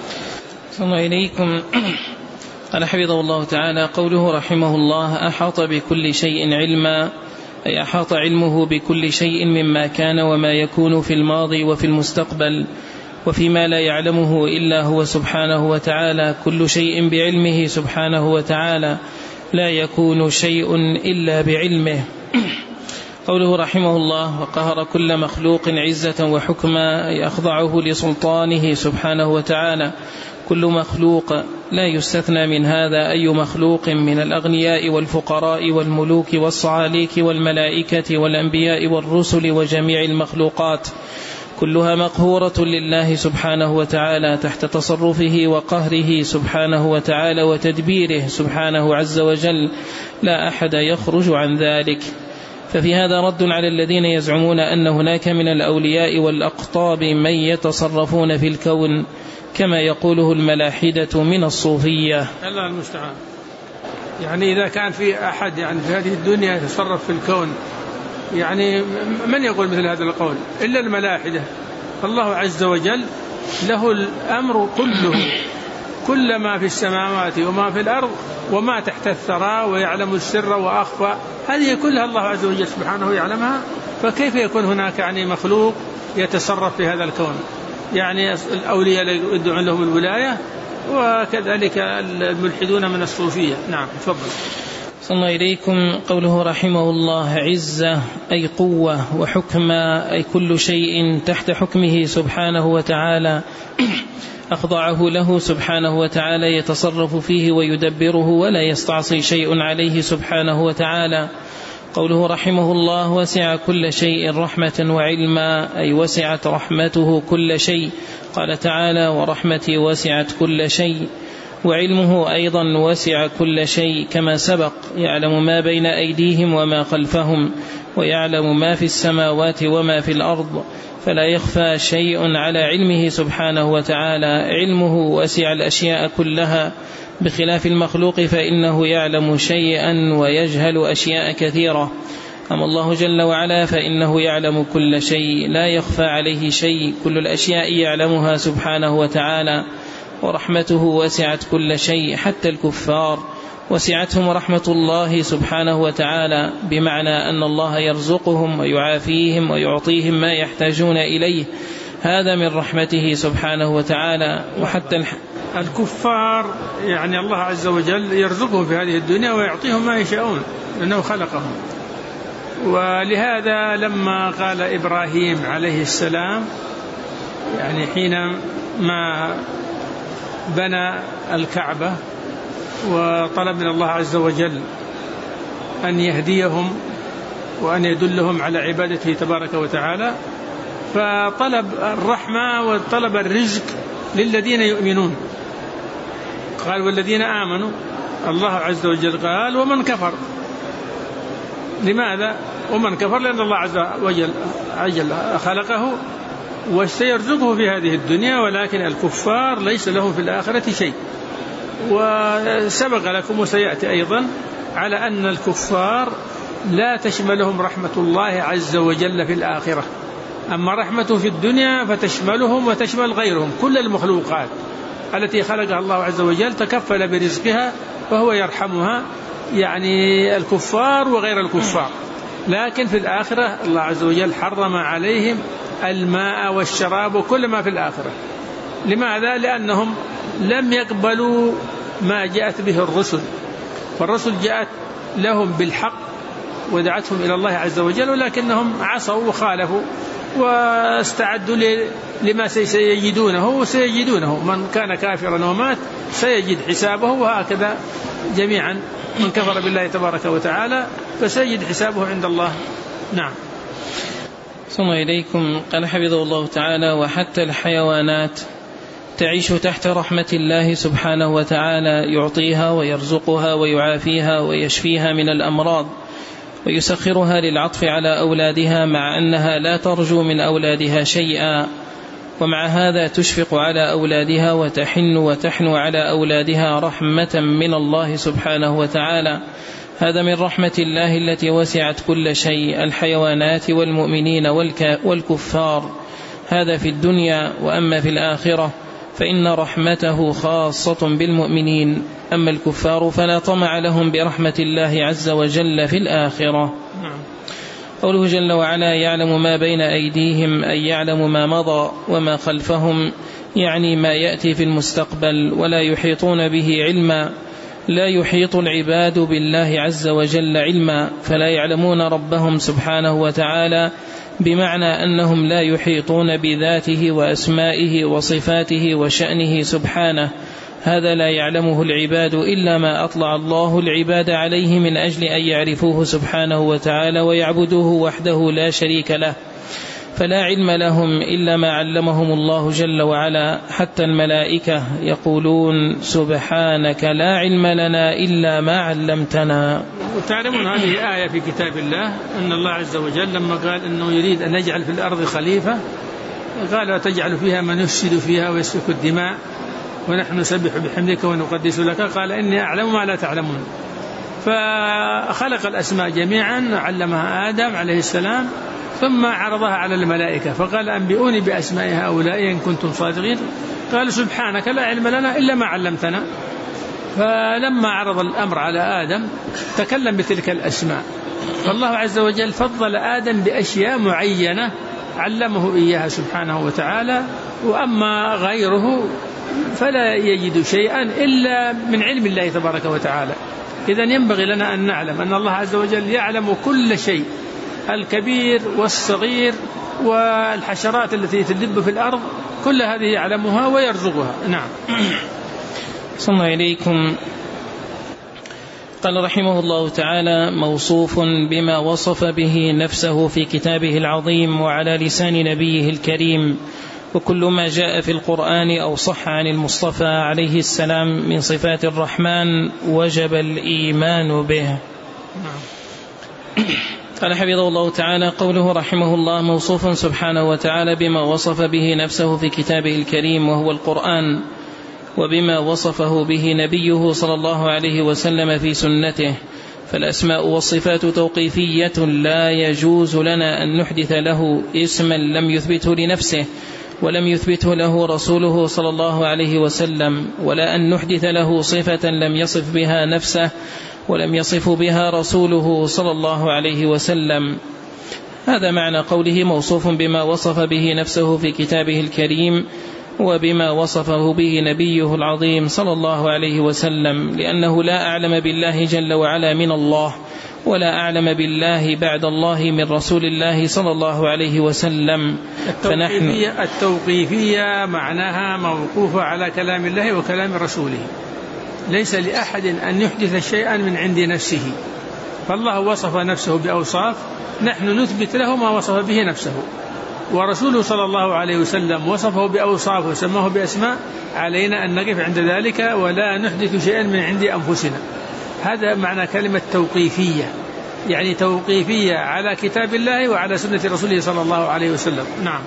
صلى الله إليكم. قال حفظه الله تعالى: قوله رحمه الله: أحاط بكل شيء علما، أي أحاط علمه بكل شيء مما كان وما يكون في الماضي وفي المستقبل وفيما لا يعلمه إلا هو سبحانه وتعالى. كل شيء بعلمه سبحانه وتعالى، لا يكون شيء إلا بعلمه. قوله رحمه الله: وقهر كل مخلوق عزة وحكما، أي أخضعه لسلطانه سبحانه وتعالى. كل مخلوق لا يستثنى من هذا أي مخلوق من الأغنياء والفقراء والملوك والصعاليك والملائكة والأنبياء والرسل وجميع المخلوقات، كلها مقهورة لله سبحانه وتعالى تحت تصرفه وقهره سبحانه وتعالى وتدبيره سبحانه عز وجل، لا أحد يخرج عن ذلك. ففي هذا رد على الذين يزعمون أن هناك من الأولياء والأقطاب من يتصرفون في الكون كما يقوله الملاحدة من الصوفية. الله المستعان. يعني إذا كان في أحد يعني في هذه الدنيا يتصرف في الكون، يعني من يقول مثل هذا القول إلا الملاحدة؟ الله عز وجل له الأمر كله، كل ما في السماوات وما في الأرض وما تحت الثرى، ويعلم السر وأخفى، هذه كلها الله عز وجل سبحانه يعلمها. فكيف يكون هناك يعني مخلوق يتصرف في هذا الكون؟ يعني الأولياء يدعون لهم الولاية، وكذلك الملحدون من الصوفية. نعم، تفضل. صلى الله إليكم. قوله رحمه الله: عزة أي قوة، وحكمة أي كل شيء تحت حكمه سبحانه وتعالى أخضعه له سبحانه وتعالى، يتصرف فيه ويدبره ولا يستعصي شيء عليه سبحانه وتعالى. قوله رحمه الله: وسع كل شيء رحمة وعلما، أي وسعت رحمته كل شيء. قال تعالى: ورحمتي وسعت كل شيء. وعلمه أيضا وسع كل شيء كما سبق، يعلم ما بين أيديهم وما خلفهم، ويعلم ما في السماوات وما في الأرض، فلا يخفى شيء على علمه سبحانه وتعالى. علمه وسع الأشياء كلها، بخلاف المخلوق فإنه يعلم شيئا ويجهل أشياء كثيرة. أما الله جل وعلا فإنه يعلم كل شيء، لا يخفى عليه شيء، كل الأشياء يعلمها سبحانه وتعالى. ورحمته وسعت كل شيء، حتى الكفار وسعتهم رحمة الله سبحانه وتعالى، بمعنى أن الله يرزقهم ويعافيهم ويعطيهم ما يحتاجون إليه، هذا من رحمته سبحانه وتعالى. وحتى الكفار يعني الله عز وجل يرزقهم في هذه الدنيا ويعطيهم ما يشاءون لأنه خلقهم. ولهذا لما قال إبراهيم عليه السلام يعني حينما بنى الكعبة وطلب من الله عز وجل أن يهديهم وأن يدلهم على عبادته تبارك وتعالى، فطلب الرحمة وطلب الرزق للذين يؤمنون. قال: والذين آمنوا. الله عز وجل قال: ومن كفر. لماذا ومن كفر؟ لأن الله عز وجل خلقه وسيرزقه في هذه الدنيا، ولكن الكفار ليس لهم في الآخرة شيء. وسبق لكم وسيأتي أيضا على أن الكفار لا تشملهم رحمة الله عز وجل في الآخرة، أما رحمته في الدنيا فتشملهم وتشمل غيرهم، كل المخلوقات التي خلقها الله عز وجل تكفل برزقها فهو يرحمها، يعني الكفار وغير الكفار. لكن في الآخرة الله عز وجل حرم عليهم الماء والشراب وكل ما في الآخرة. لماذا؟ لأنهم لم يقبلوا ما جاءت به الرسل، فالرسل جاءت لهم بالحق ودعتهم إلى الله عز وجل، ولكنهم عصوا وخالفوا واستعدوا لما سيجدونه وسيجدونه. من كان كافرا ومات سيجد حسابه، وهكذا جميعا من كفر بالله تبارك وتعالى فسيجد حسابه عند الله. نعم. صلى الله إليكم. قال حفظه الله تعالى: وحتى الحيوانات تعيش تحت رحمة الله سبحانه وتعالى، يعطيها ويرزقها ويعافيها ويشفيها من الأمراض، ويسخرها للعطف على أولادها مع أنها لا ترجو من أولادها شيئا، ومع هذا تشفق على أولادها وتحن وتحنو على أولادها رحمة من الله سبحانه وتعالى. هذا من رحمة الله التي وسعت كل شيء، الحيوانات والمؤمنين والكفار. هذا في الدنيا. وأما في الآخرة فإن رحمته خاصة بالمؤمنين، أما الكفار فلا طمع لهم برحمة الله عز وجل في الآخرة. قوله جل وعلا يعلم ما بين أيديهم أي يعلم ما مضى وما خلفهم، يعني ما يأتي في المستقبل، ولا يحيطون به علما. لا يحيط العباد بالله عز وجل علما، فلا يعلمون ربهم سبحانه وتعالى، بمعنى أنهم لا يحيطون بذاته وأسمائه وصفاته وشأنه سبحانه. هذا لا يعلمه العباد إلا ما أطلع الله العباد عليه من أجل أن يعرفوه سبحانه وتعالى ويعبدوه وحده لا شريك له، فلا علم لهم إلا ما علمهم الله جل وعلا. حتى الملائكة يقولون سبحانك لا علم لنا إلا ما علمتنا. وتعلمون هذه آية في كتاب الله أن الله عز وجل لما قال أنه يريد أن يجعل في الأرض خليفة قال وتجعل فيها من يفسد فيها ويسفك الدماء ونحن نسبح بحمدك ونقدس لك، قال إني أعلم ما لا تعلمون. فخلق الأسماء جميعا علمها آدم عليه السلام ثم عرضها على الملائكة فقال أنبئوني بأسماء هؤلاء إن كنتم صادقين، قالوا سبحانك لا علم لنا إلا ما علمتنا. فلما عرض الأمر على آدم تكلم بتلك الأسماء، فالله عز وجل فضل آدم بأشياء معينة علمه إياها سبحانه وتعالى، وأما غيره فلا يجد شيئا إلا من علم الله تبارك وتعالى. إذن ينبغي لنا أن نعلم أن الله عز وجل يعلم كل شيء، الكبير والصغير والحشرات التي تدب في الأرض، كل هذه يعلمها ويرزقها. نعم. صلى الله إليكم. قال رحمه الله تعالى موصوف بما وصف به نفسه في كتابه العظيم وعلى لسان نبيه الكريم، وكل ما جاء في القرآن أو صح عن المصطفى عليه السلام من صفات الرحمن وجب الإيمان به. قال حفظه الله تعالى قوله رحمه الله موصوف سبحانه وتعالى بما وصف به نفسه في كتابه الكريم وهو القرآن، وبما وصفه به نبيه صلى الله عليه وسلم في سنته. فالأسماء والصفات توقيفية لا يجوز لنا أن نحدث له اسما لم يثبته لنفسه ولم يثبته له رسوله صلى الله عليه وسلم، ولا أن نحدث له صفة لم يصف بها نفسه ولم يصف بها رسوله صلى الله عليه وسلم. هذا معنى قوله موصوف بما وصف به نفسه في كتابه الكريم وبما وصفه به نبيه العظيم صلى الله عليه وسلم، لأنه لا أعلم بالله جل وعلا من الله، ولا أعلم بالله بعد الله من رسول الله صلى الله عليه وسلم. التوقيفية معناها موقوفة على كلام الله وكلام رسوله، ليس لأحد أن يحدث شيئا من عند نفسه، فالله وصف نفسه بأوصاف نحن نثبت له ما وصف به نفسه، ورسوله صلى الله عليه وسلم وصفه بأوصاف وسماه بأسماء، علينا أن نقف عند ذلك ولا نحدث شيئا من عند أنفسنا. هذا معنى كلمة توقيفية، يعني توقيفية على كتاب الله وعلى سنة رسوله صلى الله عليه وسلم. نعم.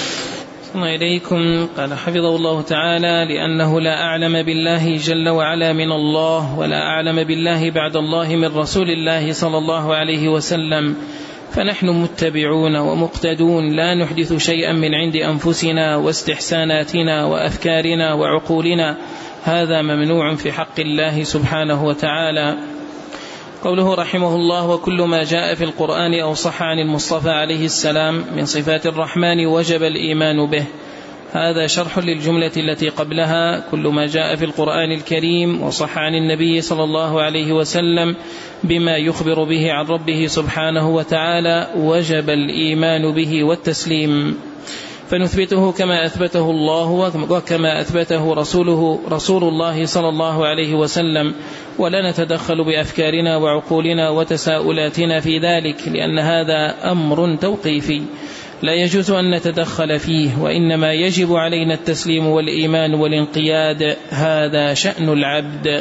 إليكم. قال حفظه الله تعالى لأنه لا أعلم بالله جل وعلا من الله، ولا أعلم بالله بعد الله من رسول الله صلى الله عليه وسلم، فنحن متبعون ومقتدون لا نحدث شيئا من عند أنفسنا واستحساناتنا وأفكارنا وعقولنا، هذا ممنوع في حق الله سبحانه وتعالى. قوله رحمه الله وكل ما جاء في القرآن أو صح عن المصطفى عليه السلام من صفات الرحمن وجب الإيمان به. هذا شرح للجملة التي قبلها كل ما جاء في القرآن الكريم وصح عن النبي صلى الله عليه وسلم بما يخبر به عن ربه سبحانه وتعالى وجب الإيمان به والتسليم، فنثبته كما أثبته الله وكما أثبته رسول الله صلى الله عليه وسلم، ولا نتدخل بأفكارنا وعقولنا وتساؤلاتنا في ذلك، لأن هذا أمر توقيفي لا يجوز أن نتدخل فيه، وإنما يجب علينا التسليم والإيمان والانقياد، هذا شأن العبد.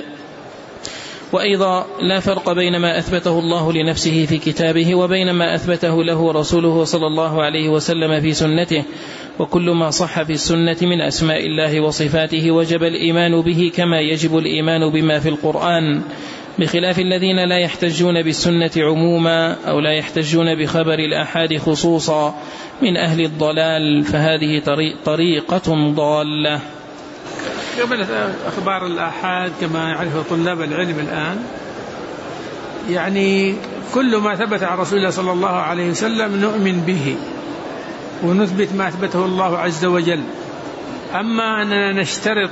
وأيضا لا فرق بين ما أثبته الله لنفسه في كتابه وبين ما أثبته له رسوله صلى الله عليه وسلم في سنته، وكل ما صح في السنة من أسماء الله وصفاته وجب الإيمان به كما يجب الإيمان بما في القرآن، بخلاف الذين لا يحتجون بالسنة عموما أو لا يحتجون بخبر الآحاد خصوصا من أهل الضلال، فهذه طريقة ضالة. قبل أخبار الآحاد كما يعرف طلاب العلم الآن، يعني كل ما ثبت عن رسول الله صلى الله عليه وسلم نؤمن به ونثبت ما أثبته الله عز وجل. أما أننا نشترط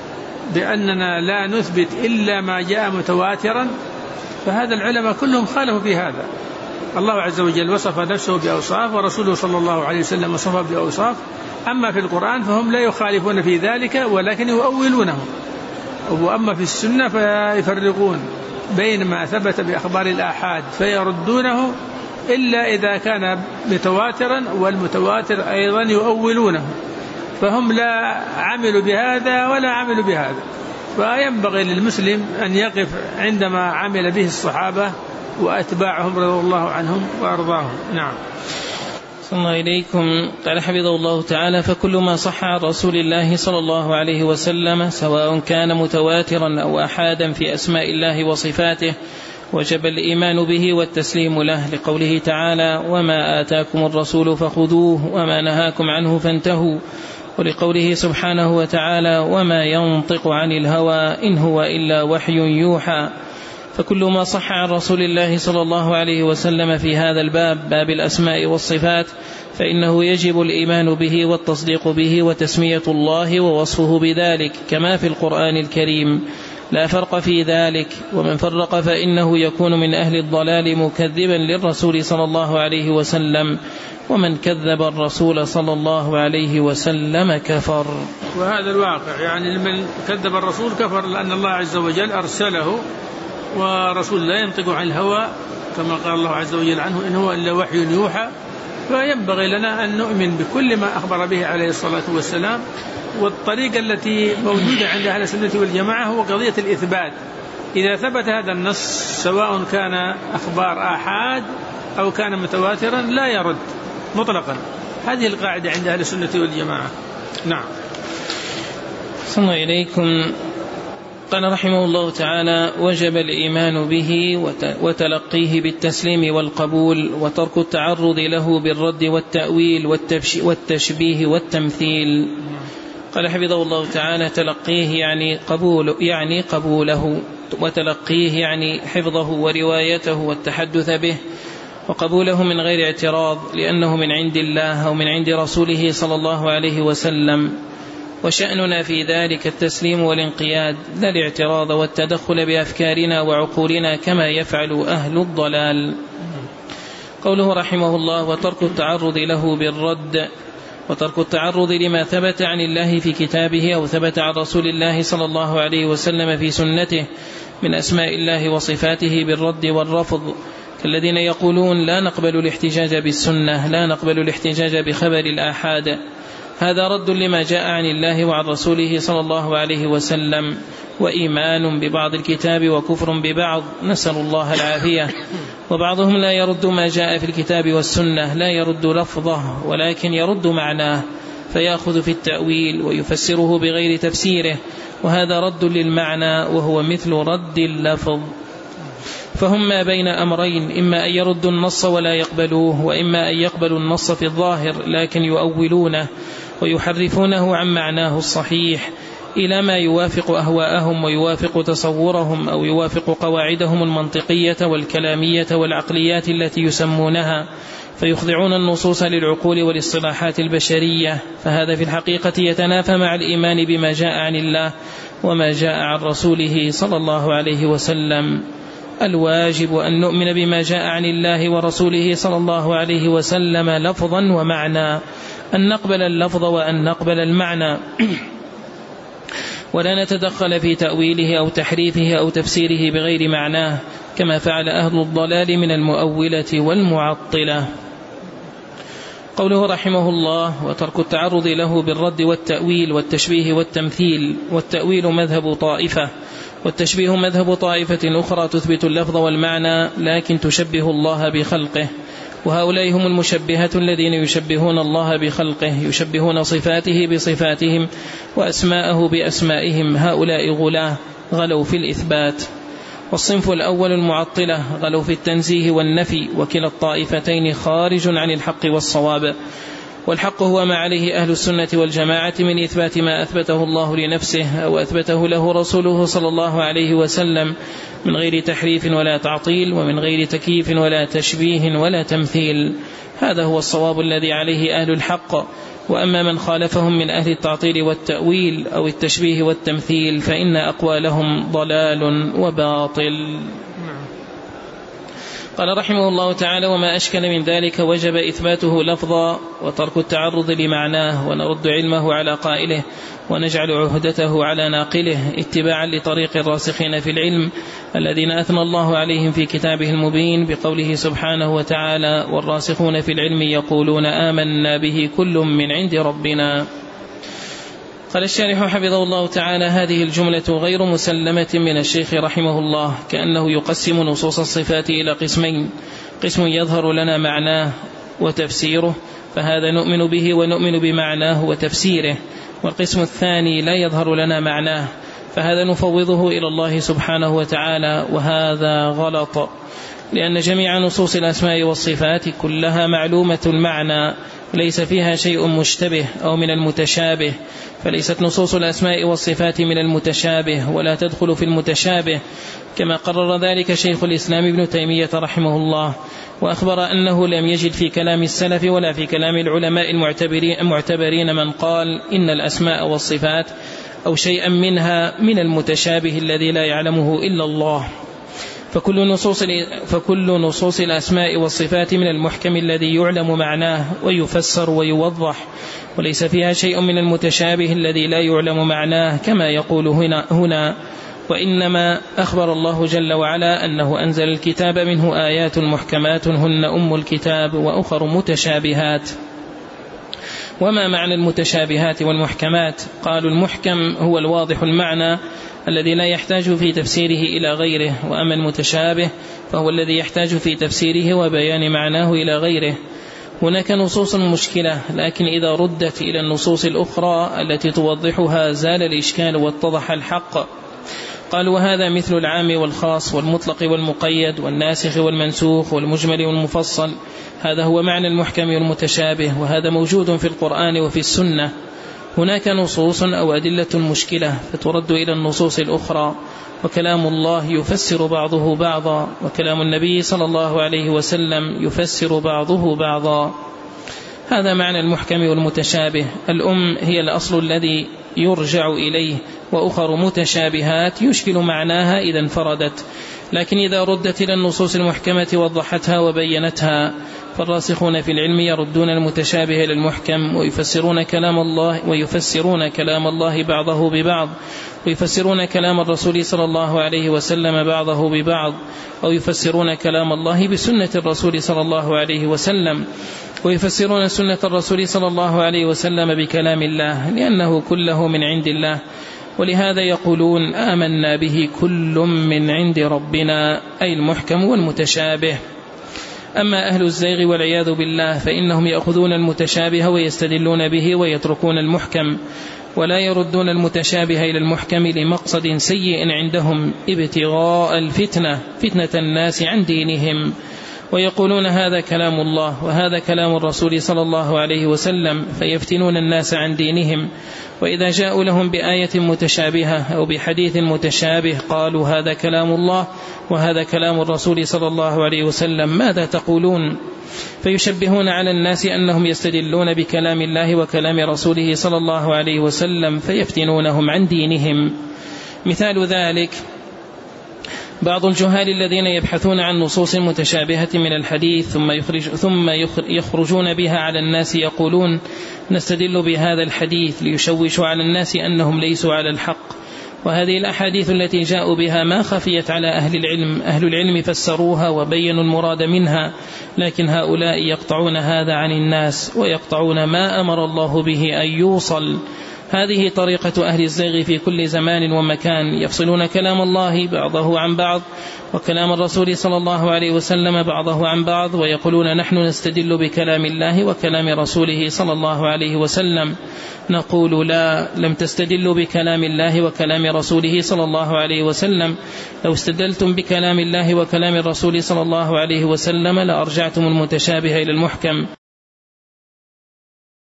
بأننا لا نثبت إلا ما جاء متواترا فهذا العلماء كلهم خالفوا في هذا. الله عز وجل وصف نفسه بأوصاف ورسوله صلى الله عليه وسلم وصفه بأوصاف، أما في القرآن فهم لا يخالفون في ذلك ولكن يؤولونه، وأما في السنة فيفرقون بين ما ثبت بأخبار الآحاد فيردونه إلا إذا كان متواترا، والمتواتر أيضا يؤولونه، فهم لا عملوا بهذا ولا عملوا بهذا. فينبغي للمسلم أن يقف عندما عمل به الصحابة وأتباعهم رضي الله عنهم وأرضاهم. نعم. صلى الله إليكم. قال حفظه الله تعالى: فكل ما صح عن رسول الله صلى الله عليه وسلم سواء كان متواترا أو أحادا في أسماء الله وصفاته وجب الإيمان به والتسليم له، لقوله تعالى: وما آتاكم الرسول فخذوه وما نهاكم عنه فانتهوا، ولقوله سبحانه وتعالى: وما ينطق عن الهوى إن هو إلا وحي يوحى. فكل ما صح عن رسول الله صلى الله عليه وسلم في هذا الباب، باب الأسماء والصفات، فإنه يجب الإيمان به والتصديق به وتسمية الله ووصفه بذلك كما في القرآن الكريم، لا فرق في ذلك. ومن فرق فإنه يكون من أهل الضلال مكذبا للرسول صلى الله عليه وسلم، ومن كذب الرسول صلى الله عليه وسلم كفر. وهذا الواقع، يعني من كذب الرسول كفر، لأن الله عز وجل أرسله ورسول لا ينطق عن الهوى كما قال الله عز وجل عنه: إن هو إلا وحي يوحى. فينبغي لنا أن نؤمن بكل ما أخبر به عليه الصلاة والسلام. والطريقة التي موجودة عند أهل السنة والجماعة هو قضية الإثبات. إذا ثبت هذا النص سواء كان أخبار آحاد أو كان متواترا لا يرد مطلقا. هذه القاعدة عند أهل السنة والجماعة. نعم. صلى الله إليكم. قال رحمه الله تعالى: وجب الإيمان به وتلقيه بالتسليم والقبول، وترك التعرض له بالرد والتأويل والتشبيه والتمثيل. قال حفظه الله تعالى: تلقيه يعني قبوله، وتلقيه يعني حفظه وروايته والتحدث به، وقبوله من غير اعتراض لأنه من عند الله أو من عند رسوله صلى الله عليه وسلم. وشأننا في ذلك التسليم والانقياد، لا الاعتراض والتدخل بأفكارنا وعقولنا كما يفعل أهل الضلال. قوله رحمه الله: وترك التعرض له بالرد، وترك التعرض لما ثبت عن الله في كتابه أو ثبت عن رسول الله صلى الله عليه وسلم في سنته من أسماء الله وصفاته بالرد والرفض، كالذين يقولون لا نقبل الاحتجاج بالسنة، لا نقبل الاحتجاج بخبر الآحاد. هذا رد لما جاء عن الله وعن رسوله صلى الله عليه وسلم، وإيمان ببعض الكتاب وكفر ببعض، نسأل الله العافية. وبعضهم لا يرد ما جاء في الكتاب والسنة، لا يرد لفظه ولكن يرد معناه، فيأخذ في التأويل ويفسره بغير تفسيره، وهذا رد للمعنى وهو مثل رد اللفظ. فهم ما بين أمرين: إما أن يردوا النص ولا يقبلوه، وإما أن يقبلوا النص في الظاهر لكن يؤولونه ويحرفونه عن معناه الصحيح إلى ما يوافق أهواءهم ويوافق تصورهم أو يوافق قواعدهم المنطقية والكلامية والعقليات التي يسمونها، فيخضعون النصوص للعقول والاصطلاحات البشرية. فهذا في الحقيقة يتنافى مع الإيمان بما جاء عن الله وما جاء عن رسوله صلى الله عليه وسلم. الواجب أن نؤمن بما جاء عن الله ورسوله صلى الله عليه وسلم لفظا ومعنى، أن نقبل اللفظ وأن نقبل المعنى، ولا نتدخل في تأويله أو تحريفه أو تفسيره بغير معناه كما فعل أهل الضلال من المؤولة والمعطلة. قوله رحمه الله: وترك التعرض له بالرد والتأويل والتشبيه والتمثيل. والتأويل مذهب طائفة، والتشبيه مذهب طائفة أخرى تثبت اللفظ والمعنى لكن تشبه الله بخلقه، وهؤلاء هم المشبهة الذين يشبهون الله بخلقه، يشبهون صفاته بصفاتهم وأسماءه بأسمائهم. هؤلاء غلوا في الإثبات. والصنف الأول المعطلة غلوا في التنزيه والنفي، وكلا الطائفتين خارج عن الحق والصواب. والحق هو ما عليه أهل السنة والجماعة من إثبات ما أثبته الله لنفسه أو أثبته له رسوله صلى الله عليه وسلم من غير تحريف ولا تعطيل، ومن غير تكييف ولا تشبيه ولا تمثيل. هذا هو الصواب الذي عليه أهل الحق. وأما من خالفهم من أهل التعطيل والتأويل أو التشبيه والتمثيل فإن أقوالهم ضلال وباطل. قال رحمه الله تعالى: وما أشكل من ذلك وجب إثباته لفظا وترك التعرض لمعناه، ونرد علمه على قائله ونجعل عهدته على ناقله، اتباعا لطريق الراسخين في العلم الذين أثنى الله عليهم في كتابه المبين بقوله سبحانه وتعالى: والراسخون في العلم يقولون آمنا به كل من عند ربنا. قال الشارح حفظه الله تعالى: هذه الجملة غير مسلمة من الشيخ رحمه الله، كأنه يقسم نصوص الصفات إلى قسمين: قسم يظهر لنا معناه وتفسيره فهذا نؤمن به ونؤمن بمعناه وتفسيره، والقسم الثاني لا يظهر لنا معناه فهذا نفوضه إلى الله سبحانه وتعالى، وهذا غلط، لأن جميع نصوص الأسماء والصفات كلها معلومة المعنى ليس فيها شيء مشتبه أو من المتشابه، فليست نصوص الأسماء والصفات من المتشابه ولا تدخل في المتشابه، كما قرر ذلك شيخ الإسلام ابن تيمية رحمه الله، وأخبر أنه لم يجد في كلام السلف ولا في كلام العلماء المعتبرين من قال إن الأسماء والصفات أو شيئا منها من المتشابه الذي لا يعلمه إلا الله. فكل نصوص الأسماء والصفات من المحكم الذي يعلم معناه ويفسر ويوضح، وليس فيها شيء من المتشابه الذي لا يعلم معناه كما يقول هنا وإنما أخبر الله جل وعلا أنه أنزل الكتاب منه آيات محكمات هن أم الكتاب وأخر متشابهات. وما معنى المتشابهات والمحكمات؟ قالوا: المحكم هو الواضح المعنى الذي لا يحتاج في تفسيره إلى غيره، وأما المتشابه فهو الذي يحتاج في تفسيره وبيان معناه إلى غيره. هناك نصوص مشكلة، لكن إذا ردت إلى النصوص الأخرى التي توضحها زال الإشكال واتضح الحق. قالوا: وهذا مثل العام والخاص والمطلق والمقيد والناسخ والمنسوخ والمجمل والمفصل، هذا هو معنى المحكم والمتشابه، وهذا موجود في القرآن وفي السنة. هناك نصوص أو أدلة مشكلة فترد إلى النصوص الأخرى، وكلام الله يفسر بعضه بعضا، وكلام النبي صلى الله عليه وسلم يفسر بعضه بعضا. هذا معنى المحكم والمتشابه. الأم هي الأصل الذي يرجع إليه، وأخر متشابهات يشكل معناها إذا انفردت، لكن إذا ردت إلى النصوص المحكمة وضحتها وبينتها. فالراسخون في العلم يردون المتشابه إلى المحكم ويفسرون كلام الله بعضه ببعض، ويفسرون كلام الرسول صلى الله عليه وسلم بعضه ببعض، أو يفسرون كلام الله بسنة الرسول صلى الله عليه وسلم، ويفسرون سنة الرسول صلى الله عليه وسلم بكلام الله، لأنه كله من عند الله. ولهذا يقولون آمنا به كل من عند ربنا، أي المحكم والمتشابه. أما أهل الزيغ والعياذ بالله فإنهم يأخذون المتشابه ويستدلون به ويتركون المحكم، ولا يردون المتشابه إلى المحكم لمقصد سيء عندهم ابتغاء فتنة الناس عن دينهم، ويقولون هذا كلام الله وهذا كلام الرسول صلى الله عليه وسلم، فيفتنون الناس عن دينهم. وإذا جاءوا لهم بآية متشابهة أو بحديث متشابه قالوا هذا كلام الله وهذا كلام الرسول صلى الله عليه وسلم، ماذا تقولون؟ فيشبهون على الناس أنهم يستدلون بكلام الله وكلام رسوله صلى الله عليه وسلم، فيفتنونهم عن دينهم. مثال ذلك بعض الجهال الذين يبحثون عن نصوص متشابهة من الحديث ثم يخرجون بها على الناس، يقولون نستدل بهذا الحديث ليشوشوا على الناس أنهم ليسوا على الحق. وهذه الأحاديث التي جاءوا بها ما خفيت على أهل العلم فسروها وبينوا المراد منها، لكن هؤلاء يقطعون هذا عن الناس ويقطعون ما أمر الله به أن يوصل، هذه طريقة أهل الزيغ في كل زمان ومكان، يفصلون كلام الله بعضه عن بعض وكلام الرسول صلى الله عليه وسلم بعضه عن بعض، ويقولون نحن نستدل بكلام الله وكلام رسوله صلى الله عليه وسلم. نقول لا، لم تستدلوا بكلام الله وكلام رسوله صلى الله عليه وسلم. لو استدلتم بكلام الله وكلام الرسول صلى الله عليه وسلم لأرجعتم المتشابه إلى المحكم